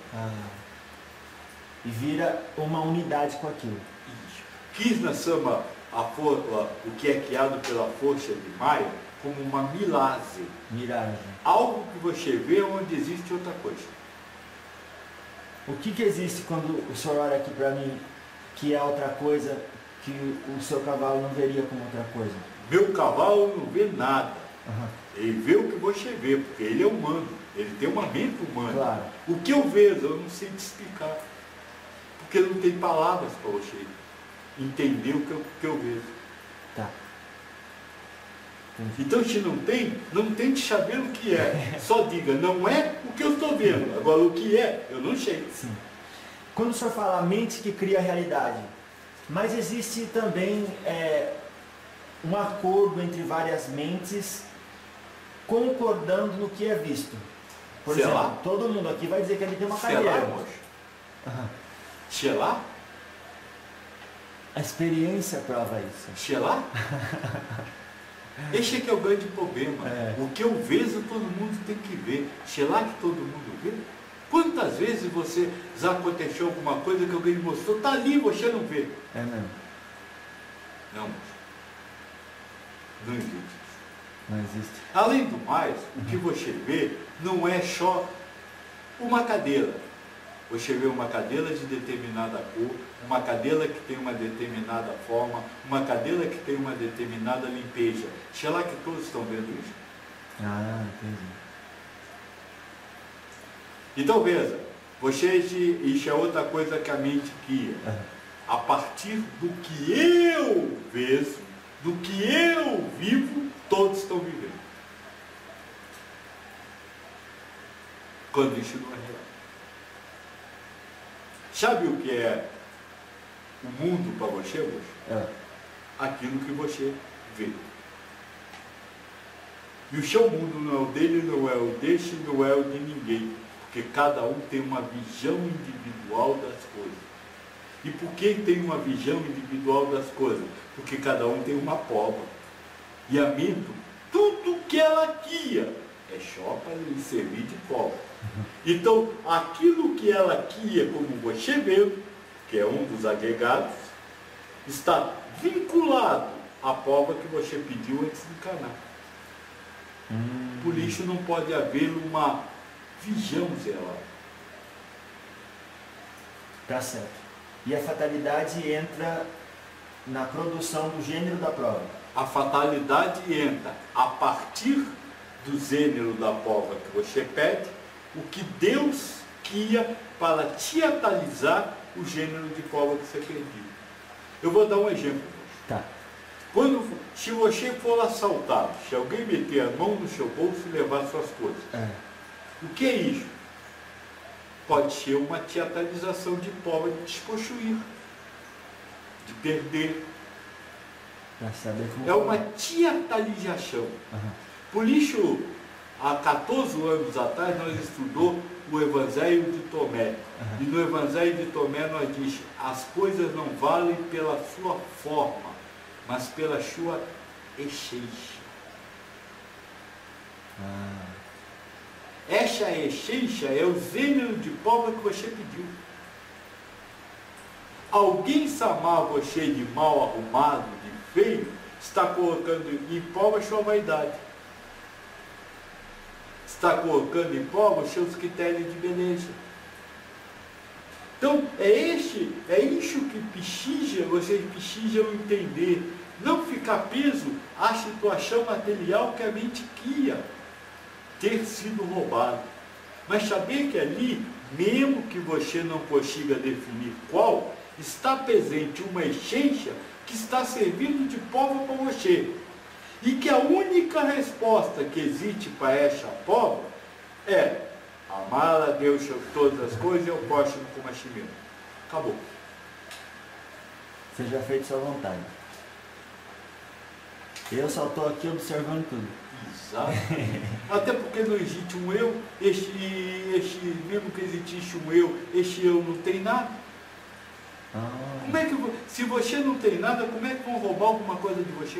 E vira uma unidade com aquilo. Isso. Krishna chama o que é criado pela força de Maia como uma miragem. Algo que você vê onde existe outra coisa. O que existe quando o senhor olha aqui para mim que é outra coisa que o seu cavalo não veria como outra coisa? Meu cavalo não vê nada. Ele vê o que você vê, porque ele é humano. Ele tem uma mente humana. Claro. O que eu vejo, eu não sei te explicar. Porque não tem palavras para você entender o que eu vejo. Tá. Então, se não tente saber o que é. Só diga, não é o que eu estou vendo. Agora, o que é, eu não sei. Sim. Quando o senhor fala a mente que cria a realidade, mas existe também um acordo entre várias mentes concordando no que é visto. Por exemplo, todo mundo aqui vai dizer que ele tem uma cadeira. Xelá? A experiência prova isso. Xelá? Esse é que é o grande problema. O que eu vejo, todo mundo tem que ver. Xelá que todo mundo vê? Quantas vezes você já aconteceu alguma coisa que alguém mostrou, está ali, você não vê? É mesmo. Não, não existe isso. Não existe. Além do mais, o que você vê não é só uma cadeira. Você vê uma cadeira de determinada cor, uma cadeira que tem uma determinada forma, uma cadeira que tem uma determinada limpeza. Será que todos estão vendo isso? Entendi. Então veja, isso é outra coisa que a mente cria. A partir do que eu vejo, do que eu vivo, todos estão vivendo. Quando isso não é real. Sabe o que é o mundo para você hoje? Aquilo que você vê. E o seu mundo não é o dele, não é o deste, não é o de ninguém. Porque cada um tem uma visão individual das coisas. E por que tem uma visão individual das coisas? Porque cada um tem uma prova. E a mente, tudo que ela cria é só para lhe servir de prova. Então, aquilo que ela cria, como você vê, que é um dos agregados, está vinculado à prova que você pediu antes de encarnar. Por isso não pode haver uma visão zelada. Tá certo. E a fatalidade entra na produção do gênero da prova. A fatalidade entra a partir do gênero da prova que você pede, o que Deus queria para teatralizar o gênero de prova que você pediu. Eu vou dar um exemplo. Tá. Se você for assaltado, se alguém meter a mão no seu bolso e levar suas coisas, o que é isso? Pode ser uma teatralização de prova de despossuir, de perder. É uma teatralização. Por isso, há 14 anos atrás, nós estudamos o Evangelho de Tomé. E no Evangelho de Tomé nós diz: as coisas não valem pela sua forma, mas pela sua essência. Essa essência é o gênero de prova que você pediu. Alguém chamar você de mal arrumado, de feio, está colocando em prova a sua vaidade. Está colocando em prova os seus critérios de beleza. Então, é isso que vocês precisam entender. Não ficar preso à situação material que a mente queria ter sido roubado. Mas saber que ali, mesmo que você não consiga definir qual, está presente uma essência que está servindo de prova para você. E que a única resposta que existe para essa prova é amar a Deus sobre todas as coisas e ao próximo como a si mesmo. Acabou. Seja feito sua vontade. Eu só estou aqui observando tudo. Exato. Até porque não existe um eu, mesmo que existisse um eu, esse eu não tem nada. Como é que, se você não tem nada, como é que vão roubar alguma coisa de você?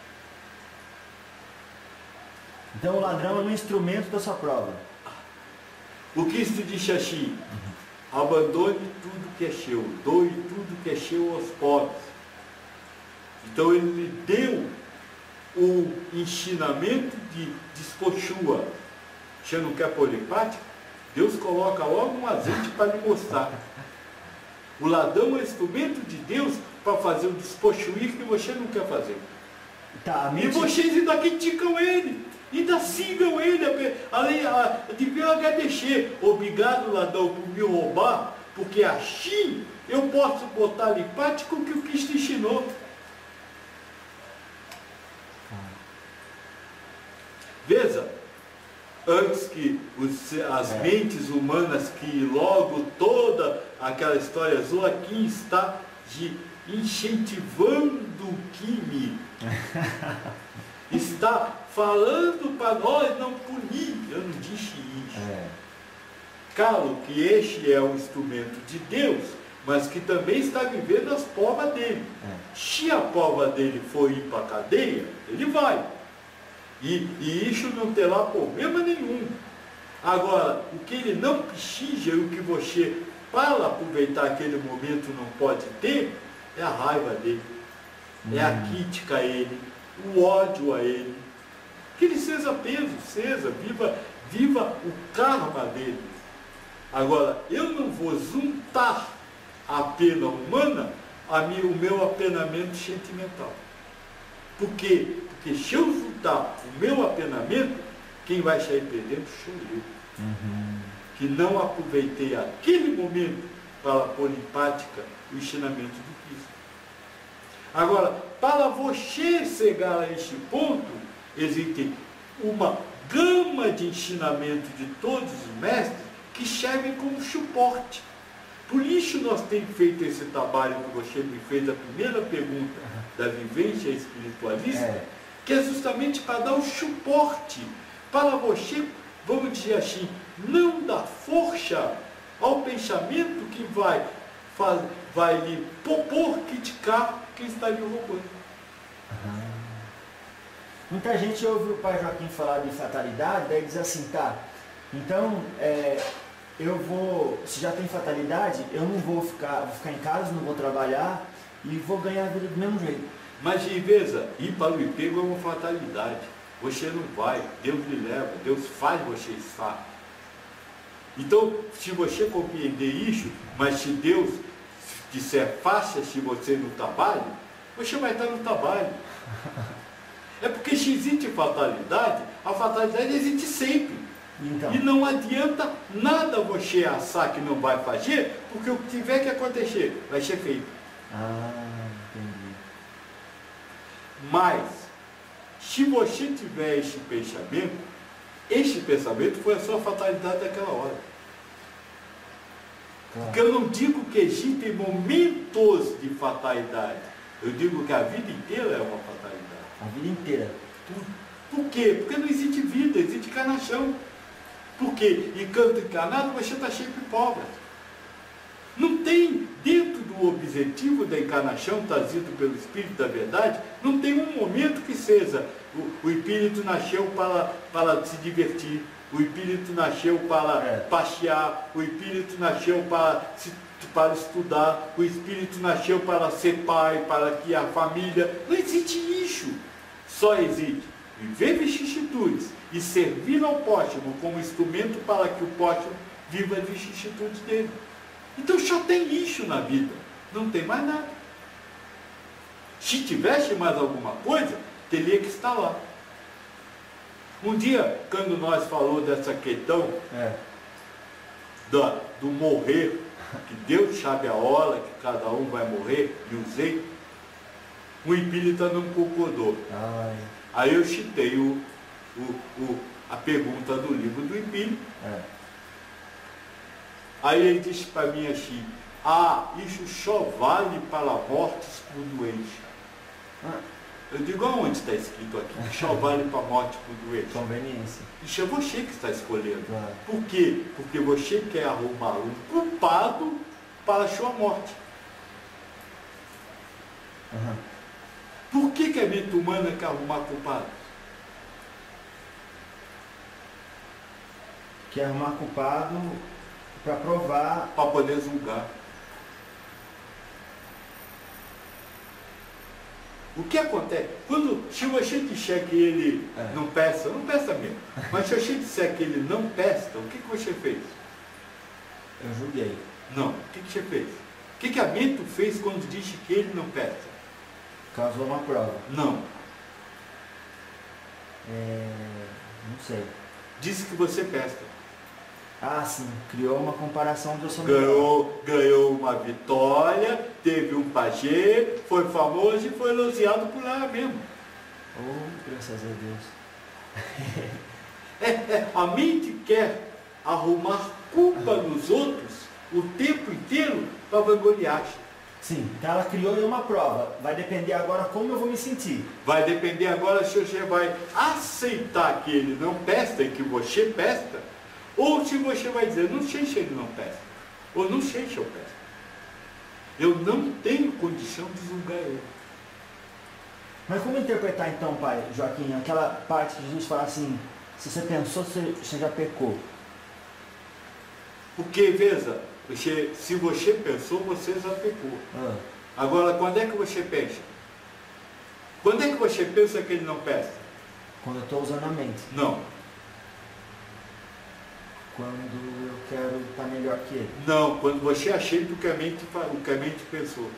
Então o ladrão é um instrumento da sua prova. O Cristo disse assim: abandone tudo que é seu, doe tudo que é seu aos pobres. Então ele lhe deu o ensinamento de despochua. Você não quer polipática? Deus coloca logo um azeite para lhe mostrar. O ladrão é instrumento de Deus para fazer o despochuir que você não quer fazer. Tá, e vocês ainda criticam ele, ainda sigam ele, além de agradecer. Obrigado, ladrão, por me roubar, porque assim eu posso botar em prática o que o Cristo ensinou. Veja, antes que as mentes humanas, que logo toda aquela história azul aqui está de incentivando o crime, está falando para nós não punir. Eu não disse isso. Claro que este é um instrumento de Deus, mas que também está vivendo as provas dele. Se a prova dele for ir para a cadeia, ele vai. E isso não terá problema nenhum. Agora, o que ele não precisa, e o que você, para aproveitar aquele momento, não pode ter, é a raiva dele, é a crítica a ele, o ódio a ele. Que ele seja preso, viva o karma dele. Agora, eu não vou juntar a pena humana o meu apenamento sentimental. Por quê? Porque se eu juntar o meu apenamento, quem vai sair perdendo sou eu. Que não aproveitei aquele momento para pôr em prática o ensinamento do Cristo. Agora, para você chegar a este ponto, existe uma gama de ensinamento de todos os mestres que servem como suporte. Por isso nós temos feito esse trabalho que você me fez, a primeira pergunta da vivência espiritualista, que é justamente para dar o suporte, para você, vamos dizer assim, não dar força ao pensamento que vai lhe propor criticar quem está lhe roubando. Muita gente ouve o pai Joaquim falar de fatalidade, daí diz assim, tá, então se já tem fatalidade, eu não vou ficar em casa, não vou trabalhar, e vou ganhar a vida do mesmo jeito. Mas veja, ir para o emprego é uma fatalidade. Você não vai, Deus lhe leva, Deus faz você estar. Então, se você compreender isso, mas se Deus disser faça-se você no trabalho, você vai estar no trabalho. É porque se existe fatalidade, a fatalidade existe sempre. Então. E não adianta nada você assar que não vai fazer, porque o que tiver que acontecer vai ser feito. Ah, entendi. Mas, se você tiver este pensamento foi a sua fatalidade daquela hora. Claro. Porque eu não digo que existem momentos de fatalidade. Eu digo que a vida inteira é uma fatalidade. A vida inteira. Por quê? Porque não existe vida, existe encarnação. Por quê? Enquanto encarnado você está sempre pobre. Não tem, dentro do objetivo da encarnação trazido pelo Espírito da Verdade, não tem um momento que seja o Espírito nasceu para se divertir, o Espírito nasceu para passear, o Espírito nasceu para estudar, o Espírito nasceu para ser pai, para criar família. Não existe isso. Só existe viver vicissitudes e servir ao próximo como instrumento para que o próximo viva as vicissitudes dele. Então só tem isso na vida, não tem mais nada. Se tivesse mais alguma coisa, teria que estar lá. Um dia, quando nós falamos dessa questão do morrer, que Deus sabe a hora que cada um vai morrer, e usei, o espírita não concordou. Aí eu citei a pergunta do livro do espírito. Aí ele disse para mim assim, isso só vale para mortes por doença. Eu digo, aonde está escrito aqui? Que só vale para morte por doença. Conveniência. Isso é você que está escolhendo. Claro. Por quê? Porque você quer arrumar um culpado para a sua morte. Por que a mente humana quer arrumar culpado? Quer arrumar culpado para provar. Para poder julgar. O que acontece? Se você disser que ele não presta mesmo. Mas se você disser que ele não presta, o que você fez? Eu julguei. Não, o que você fez? O que a mente fez quando disse que ele não presta? Causou uma prova. Não. Não sei. Disse que você presta. Sim. Criou uma comparação do Ganhou uma vitória, teve um pajé, foi famoso e foi elogiado por ela mesmo. Graças a Deus. A mente quer arrumar culpa nos outros o tempo inteiro para vangloriar-se. Sim, então ela criou uma prova. Vai depender agora como eu vou me sentir. Vai depender agora se você vai aceitar que ele não presta e que você presta, ou se você vai dizer, não sei se ele não presta, ou não sei se eu presto. Eu não tenho condição de julgar ele. Mas como interpretar então, pai Joaquim, aquela parte que Jesus fala assim, se você pensou, você já pecou? Porque, veja, se você pensou, você já pecou. Agora, quando é que você pensa? Quando é que você pensa que ele não presta? Quando eu estou usando a mente. Não. Quando eu quero estar melhor que ele. Não, quando você aceita o que a mente pensou.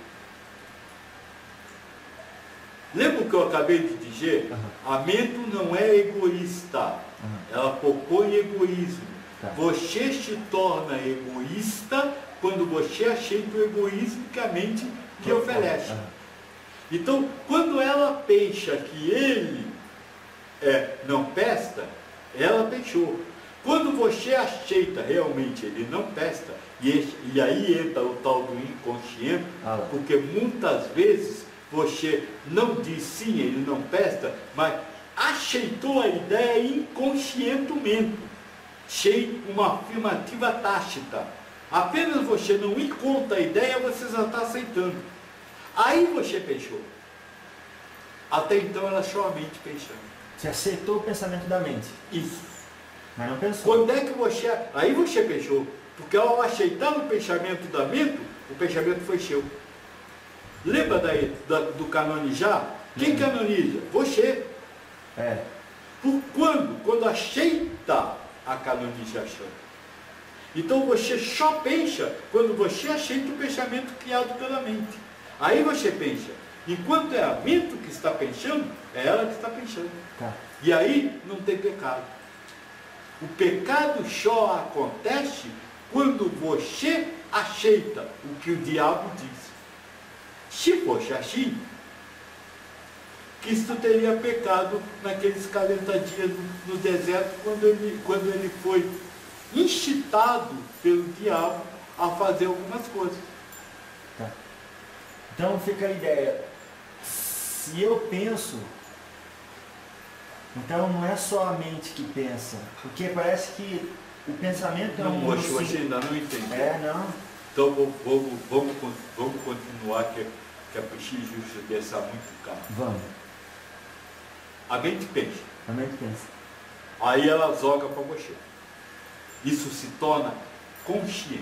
Lembra o que eu acabei de dizer? A mente não é egoísta. Ela focou em egoísmo. Você se torna egoísta quando você aceita o egoísmo que a mente te oferece. Então, quando ela pensa que ele não presta, ela pensou. Quando você aceita realmente ele não presta, e aí entra o tal do inconsciente, porque muitas vezes você não diz sim, ele não presta, mas aceitou a ideia inconscientemente, sem uma afirmativa tácita. Apenas você não encontra a ideia, você já está aceitando. Aí você pensou. Até então era só a mente pensando. Você aceitou o pensamento da mente. Isso. Mas não pensou. Quando é que você... Aí você pensou. Porque ao aceitar o pensamento da mente, o pensamento foi seu. Lembra do canonizar? Quem canoniza? Você. É. Por quando? Quando aceita a canonização. Então você só pensa quando você aceita o pensamento criado pela mente. Aí você pensa. Enquanto é a mente que está pensando, é ela que está pensando. Tá. E aí não tem pecado. O pecado só acontece quando você aceita o que o diabo diz. Se fosse assim, Cristo teria pecado naqueles 40 dias no deserto, quando ele foi incitado pelo diabo a fazer algumas coisas. Tá. Então fica a ideia. Se eu penso, então não é só a mente que pensa, porque parece que o pensamento é um... Não, você ainda não entende. É, não. Então vamos continuar, que a prestígio deve estar muito caro. Vamos. A mente pensa. A mente pensa. Aí ela joga para você. Isso se torna consciente.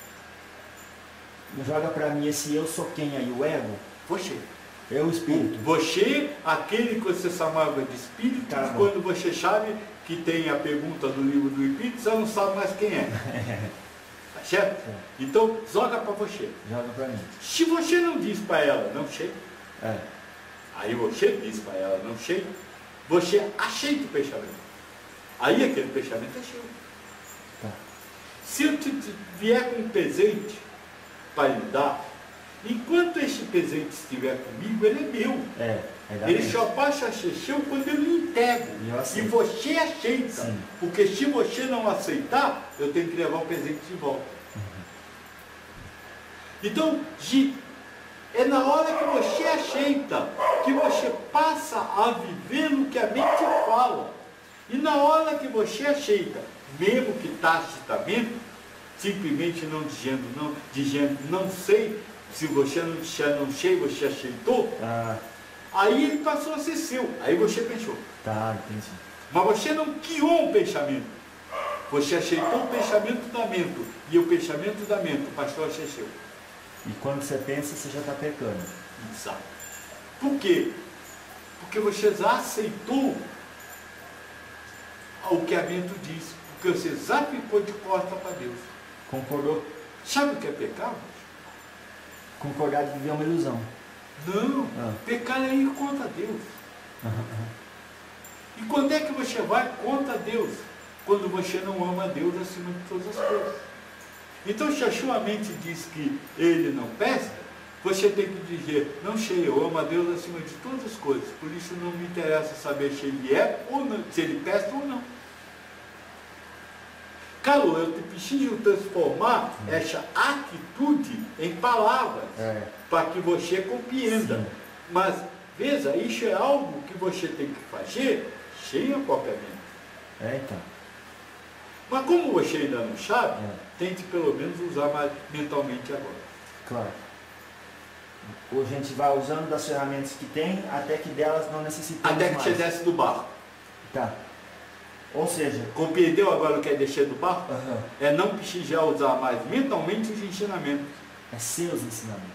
Joga para mim esse eu sou quem aí, o ego? Você. Eu, o espírito. Você, aquele que você chamava de espírito, Tá, quando você sabe que tem a pergunta do livro do Espírito, você não sabe mais quem é. Tá certo? É. Então, joga para você. Joga para mim. Se você não diz para ela, não sei, É. aí você diz para ela, não sei, você aceita o pensamento. Aí aquele pensamento é seu. Tá. Se eu vier com um presente para lhe dar, enquanto esse presente estiver comigo, ele é meu. É da Ele mente. só passa a ser seu quando eu lhe entrego. Eu E aceito. você aceita. Sim. Porque se você não aceitar, eu tenho que levar o presente de volta. Então, é na hora que você aceita que você passa a viver o que a mente fala. E na hora que você aceita, mesmo que tacitamente, simplesmente não dizendo não sei, se você não disser não sei, você aceitou, Ah, aí ele passou a ser seu. Aí você pensou. tá, entendi. Mas você não criou um pensamento. Você aceitou o pensamento da mente. E o pensamento da mente passou a ser seu. E quando você pensa, você já está pecando. Exato. Por quê? Porque você já aceitou o que a mente diz. Porque você já ficou de costa para Deus. Concordou? Sabe o que é pecado? Concordar de viver é uma ilusão. Não. Ah. Pecar é ir contra Deus. E quando é que você vai contra Deus? Quando você não ama Deus acima de todas as coisas. Então, se a sua mente diz que ele não presta, você tem que dizer, não sei, eu amo a Deus acima de todas as coisas, por isso não me interessa saber se ele é ou não, se ele presta ou não. Carlos, eu preciso transformar essa atitude em palavras, para que você compreenda. Sim. Mas, veja, isso é algo que você tem que fazer sem acompanhamento. Então. Mas como você ainda não sabe, tente pelo menos usar mais mentalmente agora. Claro. Hoje a gente vai usando das ferramentas que tem, até que delas não necessitamos Até que mais. você desce do barco. Tá. Ou seja... Compreendeu agora o que é descer do barco? Aham. É não precisar usar mais mentalmente os ensinamentos. É seus ensinamentos.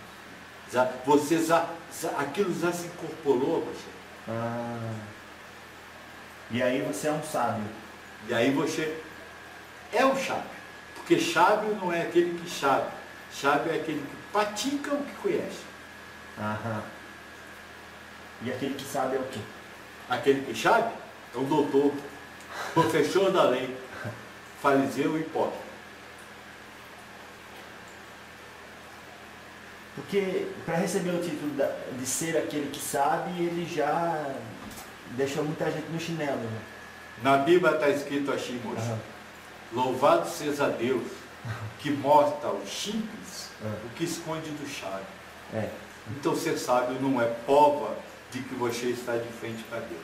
Aquilo já se incorporou a você. Ah. E aí você é um sábio. E aí você é o sábio. Porque sábio não é aquele que sabe. Sábio é aquele que pratica o que conhece. Aham. E aquele que sabe é o quê? Aquele que sabe é o doutor, professor da lei, fariseu e hipócrita. Porque para receber o título de ser aquele que sabe, ele já deixou muita gente no chinelo. Né? Na Bíblia está escrito assim, moço. Aham. Louvado seja Deus, que mostra aos simples Aham. o que esconde do sábio. É. Então ser sábio não é prova de que você está de frente para Deus.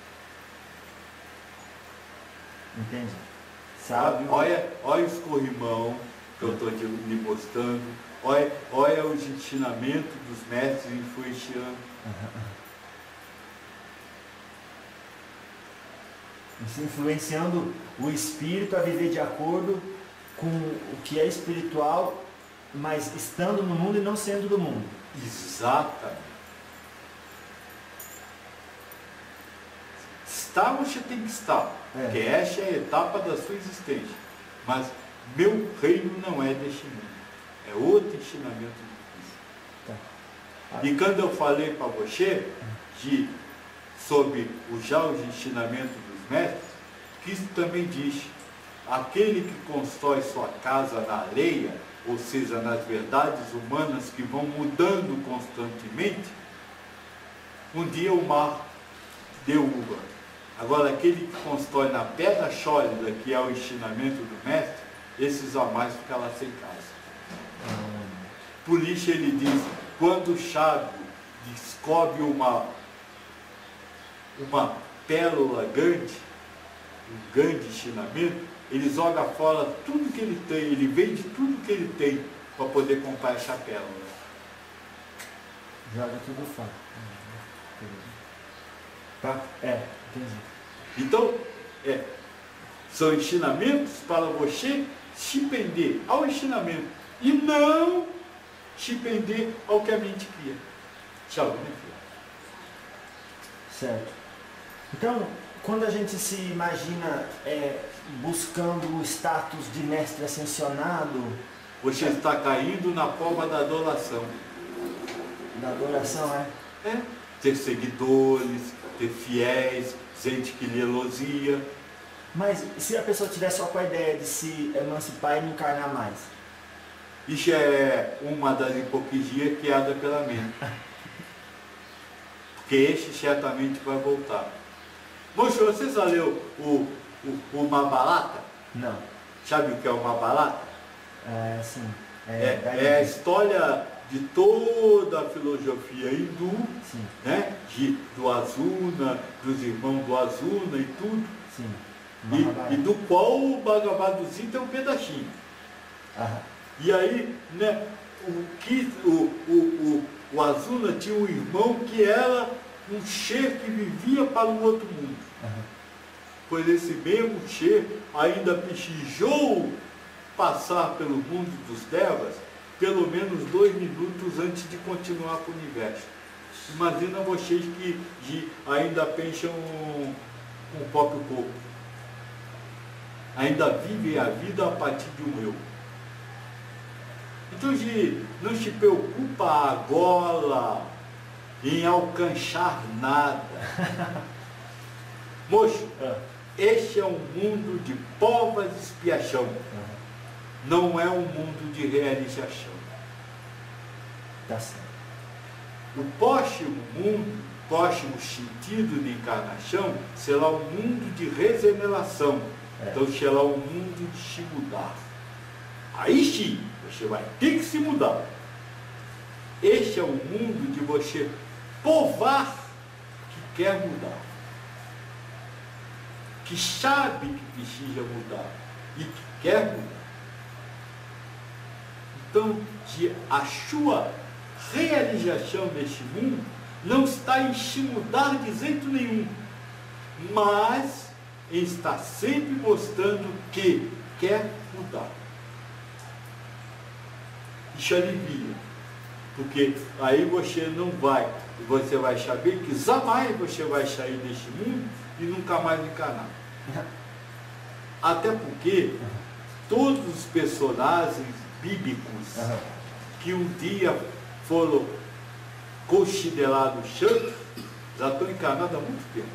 Entendi. Sábio. Olha os corrimão que eu estou lhe mostrando. Olha os ensinamentos dos mestres influenciando. Influenciando o espírito a viver de acordo com o que é espiritual mas estando no mundo e não sendo do mundo. Exatamente. Estar você tem que estar, porque esta é a etapa da sua existência. Mas meu reino não é deste mundo. É outro ensinamento do Cristo. Tá. E quando eu falei para você sobre já os ensinamentos dos mestres, Cristo também diz: aquele que constrói sua casa na areia, ou seja, nas verdades humanas que vão mudando constantemente, um dia o mar derruba. Agora, aquele que constrói na pedra sólida, que é o ensinamento do mestre, esses jamais ficará sem casa. Por isso ele diz: quando o sábio descobre uma pérola grande, um grande ensinamento, ele joga fora tudo que ele tem, ele vende tudo que ele tem para poder comprar essa pérola. Joga tudo fora. Tá? Entendi. Então, são ensinamentos para você se prender ao ensinamento e não se prender ao que a mente cria. Tchau, minha filha. Certo. Então, quando a gente se imagina buscando o status de mestre ascensionado, você está caindo na prova da adoração. Da adoração, ter seguidores, ter fiéis, gente que lhe elogia. Mas se a pessoa tiver só com a ideia de se emancipar e não encarnar mais? Isso é uma das hipocrisias criadas pela mente. Porque este certamente vai voltar. Moço, você já leu o Mahabharata? Não. Sabe o que é o Mahabharata? Sim. É a história de toda a filosofia hindu, sim, né? Do Arjuna, dos irmãos do Arjuna e tudo. Sim. E do qual o Bhagavad Gita é um pedacinho. Aham. E aí, né, o Arjuna tinha um irmão que era um ser que vivia para o outro mundo. Aham. Pois esse mesmo ser ainda precisou passar pelo mundo dos devas pelo menos 2 minutos antes de continuar com o universo. Imagina vocês que ainda pensam com o próprio corpo. Ainda vivem a vida a partir de um eu. Então, não se preocupa agora em alcançar nada. Moço, este é um mundo de provas e expiação. Não é um mundo de realização. Tá certo. O próximo mundo, próximo sentido de encarnação, será um mundo de regeneração. Então será um mundo de se mudar. Aí sim, você vai ter que se mudar. Este é o mundo de você provar que quer mudar. Que sabe que precisa mudar e que quer mudar. Então, a sua realização neste mundo não está em se mudar de jeito nenhum, mas em estar sempre mostrando que quer mudar. Isso alivia, porque aí você vai saber que jamais você vai sair deste mundo e nunca mais encarnar. Até porque todos os personagens bíblicos que um dia foram considerados santos já estão encarnados há muito tempo.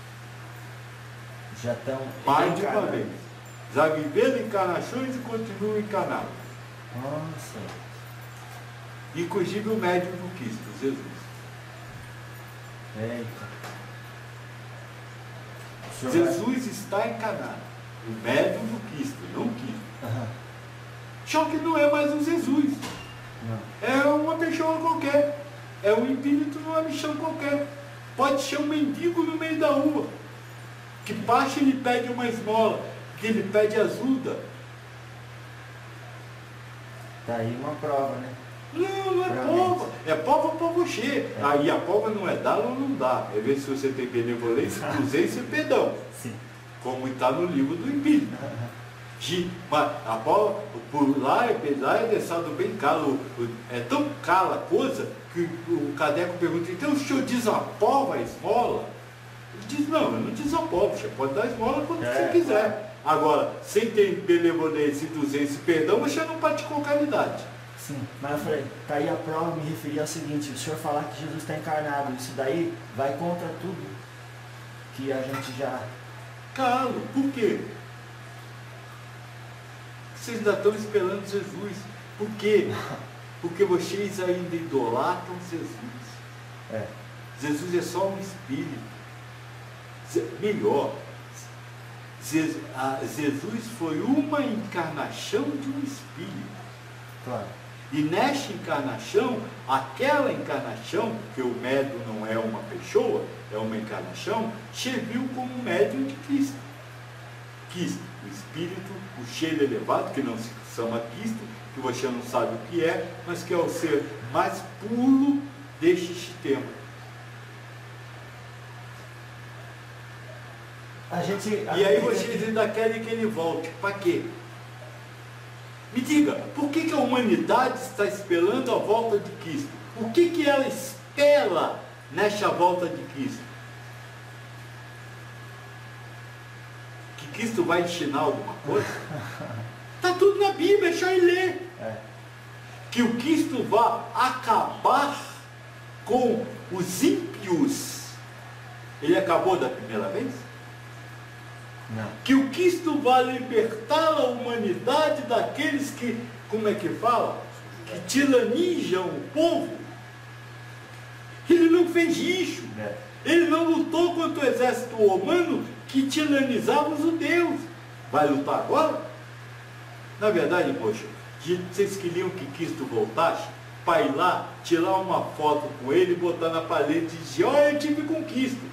Já estão mais de uma vez. Já viveram encarnações e continuam encarnados. Nossa. Inclusive o médium do Cristo, Jesus. Eita. Jesus está encarnado. O médium do Cristo, não o Cristo. Só que não é mais um Jesus. Não. É uma pessoa qualquer. É um espírito numa missão qualquer. Pode ser um mendigo no meio da rua. Que passa e lhe pede uma esmola. Que ele pede ajuda. Tá aí uma prova, né? Não é prova. É prova para você. Aí a prova não é dar ou não dar. É ver se você tem benevolência, cruzência e perdão. Sim. Como está no livro do Espírito. Por lá é deixado bem calo, é tão cala a coisa que o cadeco pergunta, então o senhor desapova a esmola? Ele diz, não, eu não desapovo, você pode dar esmola quando você quiser. Agora, sem ter benevolência, indulgência e perdão, você não pode colocar idade. Sim, mas eu falei, tá aí a prova, me referi ao seguinte, o senhor falar que Jesus está encarnado, isso daí vai contra tudo que a gente já... Calo, por quê? Vocês ainda estão esperando Jesus. Por quê? Porque vocês ainda idolatram Jesus. Jesus é só um espírito. Melhor, Jesus foi uma encarnação de um espírito. Claro. E nesta encarnação, aquela encarnação, que o médium não é uma pessoa, é uma encarnação, serviu como médium de Cristo. Cristo, o espírito, o cheiro elevado, que não se chama Cristo, que você não sabe o que é, mas que é o ser mais puro deste sistema. E aí vocês ainda querem que ele volte. Para quê? Me diga, por que a humanidade está esperando a volta de Cristo? O que ela espera nesta volta de Cristo? Que Cristo vai ensinar alguma coisa? Está tudo na Bíblia, deixa eu ler. Que o Cristo vai acabar com os ímpios. Ele acabou da primeira vez? Não. Que o Cristo vai libertar a humanidade daqueles que, como é que fala? Que tiranizam o povo. Ele não fez isso. Ele não lutou contra o exército romano que tiranizava os judeus. Vai lutar agora? Na verdade, poxa, vocês queriam que Cristo voltasse para ir lá, tirar uma foto com ele, botar na parede e dizer, olha, eu tive com Cristo.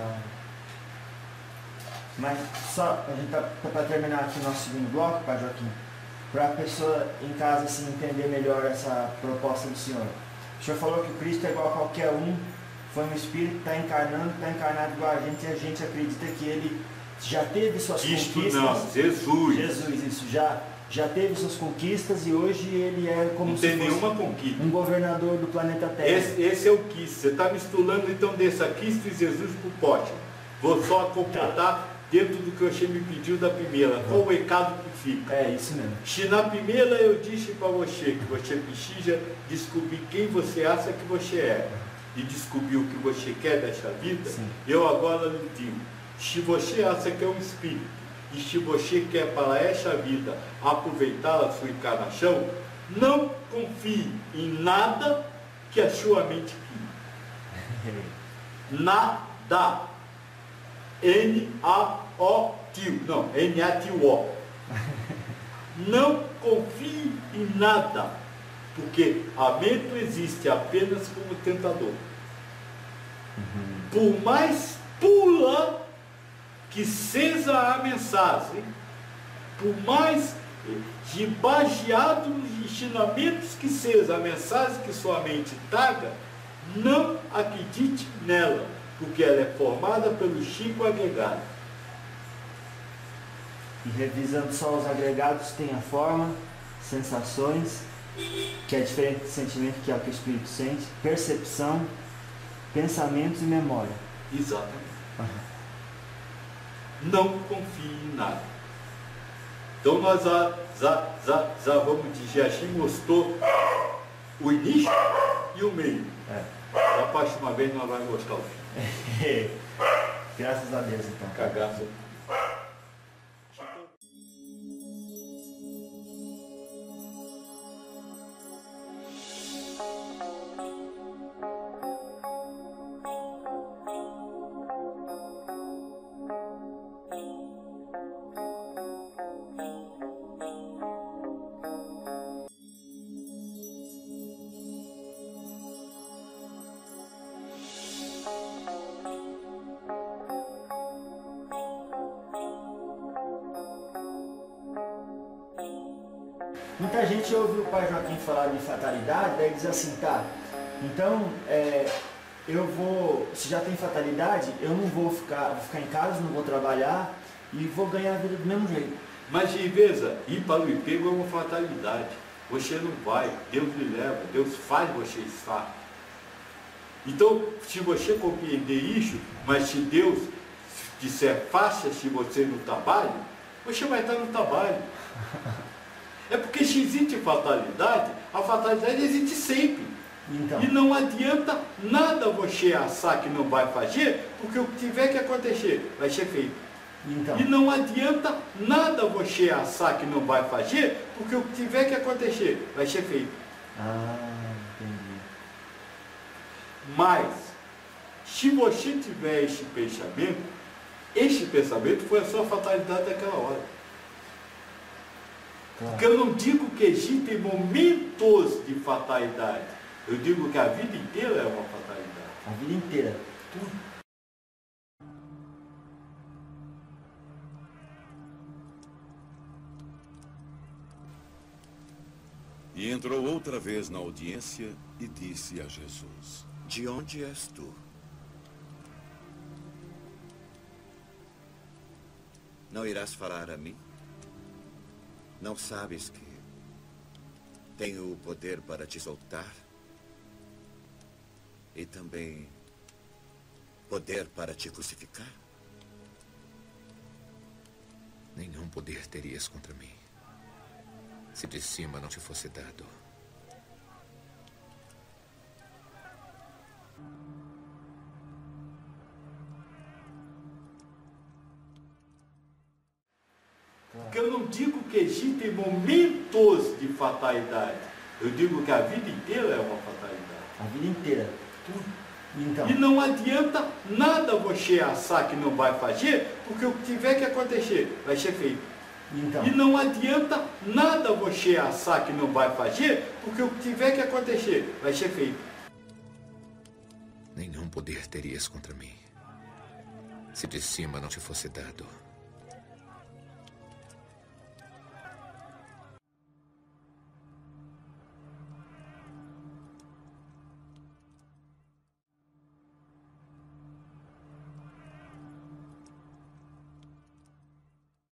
Mas só, a gente tá para terminar aqui o nosso segundo bloco, Pai Joaquim, para a pessoa em casa assim, entender melhor essa proposta do Senhor. O Senhor falou que o Cristo é igual a qualquer um, foi um Espírito, está encarnado igual a gente acredita que ele já teve suas conquistas. Não, Jesus. Jesus, isso, já teve suas conquistas e hoje ele é como não se tem fosse nenhuma conquista. Um governador do planeta Terra. Esse é o Cristo. Você está misturando então dessa Cristo e Jesus por pote. Vou só completar dentro do que você me pediu da primeira. Qual o recado que fica? É isso mesmo. Se na primeira eu disse para você que você precisa descobrir quem você acha que você é e descobrir o que você quer dessa vida, sim, eu agora lhe digo, se você acha que é um espírito e se você quer para essa vida aproveitar a sua encarnação, não confie em nada que a sua mente cria. Nada. N-A-O-T-I-O. Não, N-A-T-I-O. Não confie em nada, porque a mente existe apenas como tentador. Por mais pura que seja a mensagem, por mais de baseado nos ensinamentos que seja a mensagem que sua mente traga, não acredite nela, porque ela é formada pelos 5 agregados. E revisando só os agregados, tem a forma, sensações, que é diferente do sentimento, que é o que o Espírito sente, percepção, pensamentos e memória. Exatamente. Não confie em nada. Então nós já vamos dizer assim, mostrou o início e o meio. Da próxima vez nós vamos mostrar o fim. Graças a Deus, então. Cagaço. Muita gente ouve o Pai Joaquim falar de fatalidade, daí diz assim, tá, então eu vou, se já tem fatalidade, eu não vou ficar em casa, não vou trabalhar e vou ganhar a vida do mesmo jeito. Mas veja, ir para o emprego é uma fatalidade. Você não vai, Deus lhe leva, Deus faz você estar. Então, se você compreender isso, mas se Deus disser faça-se você no trabalho, você vai estar no trabalho. É porque se existe fatalidade, a fatalidade existe sempre. Então. E não adianta nada você assar que não vai fazer, porque o que tiver que acontecer vai ser feito. Então. E não adianta nada você assar que não vai fazer, porque o que tiver que acontecer vai ser feito. Ah, entendi. Mas, se você tiver esse pensamento foi a sua fatalidade daquela hora. Claro. Porque eu não digo que existem momentos de fatalidade. Eu digo que a vida inteira é uma fatalidade. A vida inteira. Tudo. E entrou outra vez na audiência e disse a Jesus: De onde és tu? Não irás falar a mim? Não sabes que tenho o poder para te soltar? E também poder para te crucificar? Nenhum poder terias contra mim, se de cima não te fosse dado. Porque eu não digo que existem momentos de fatalidade. Eu digo que a vida inteira é uma fatalidade. A vida inteira. Tudo. Então. E não adianta nada você assar que não vai fazer, porque o que tiver que acontecer vai ser feito. Então. E não adianta nada você assar que não vai fazer, porque o que tiver que acontecer vai ser feito. Nenhum poder terias contra mim, se de cima não te fosse dado.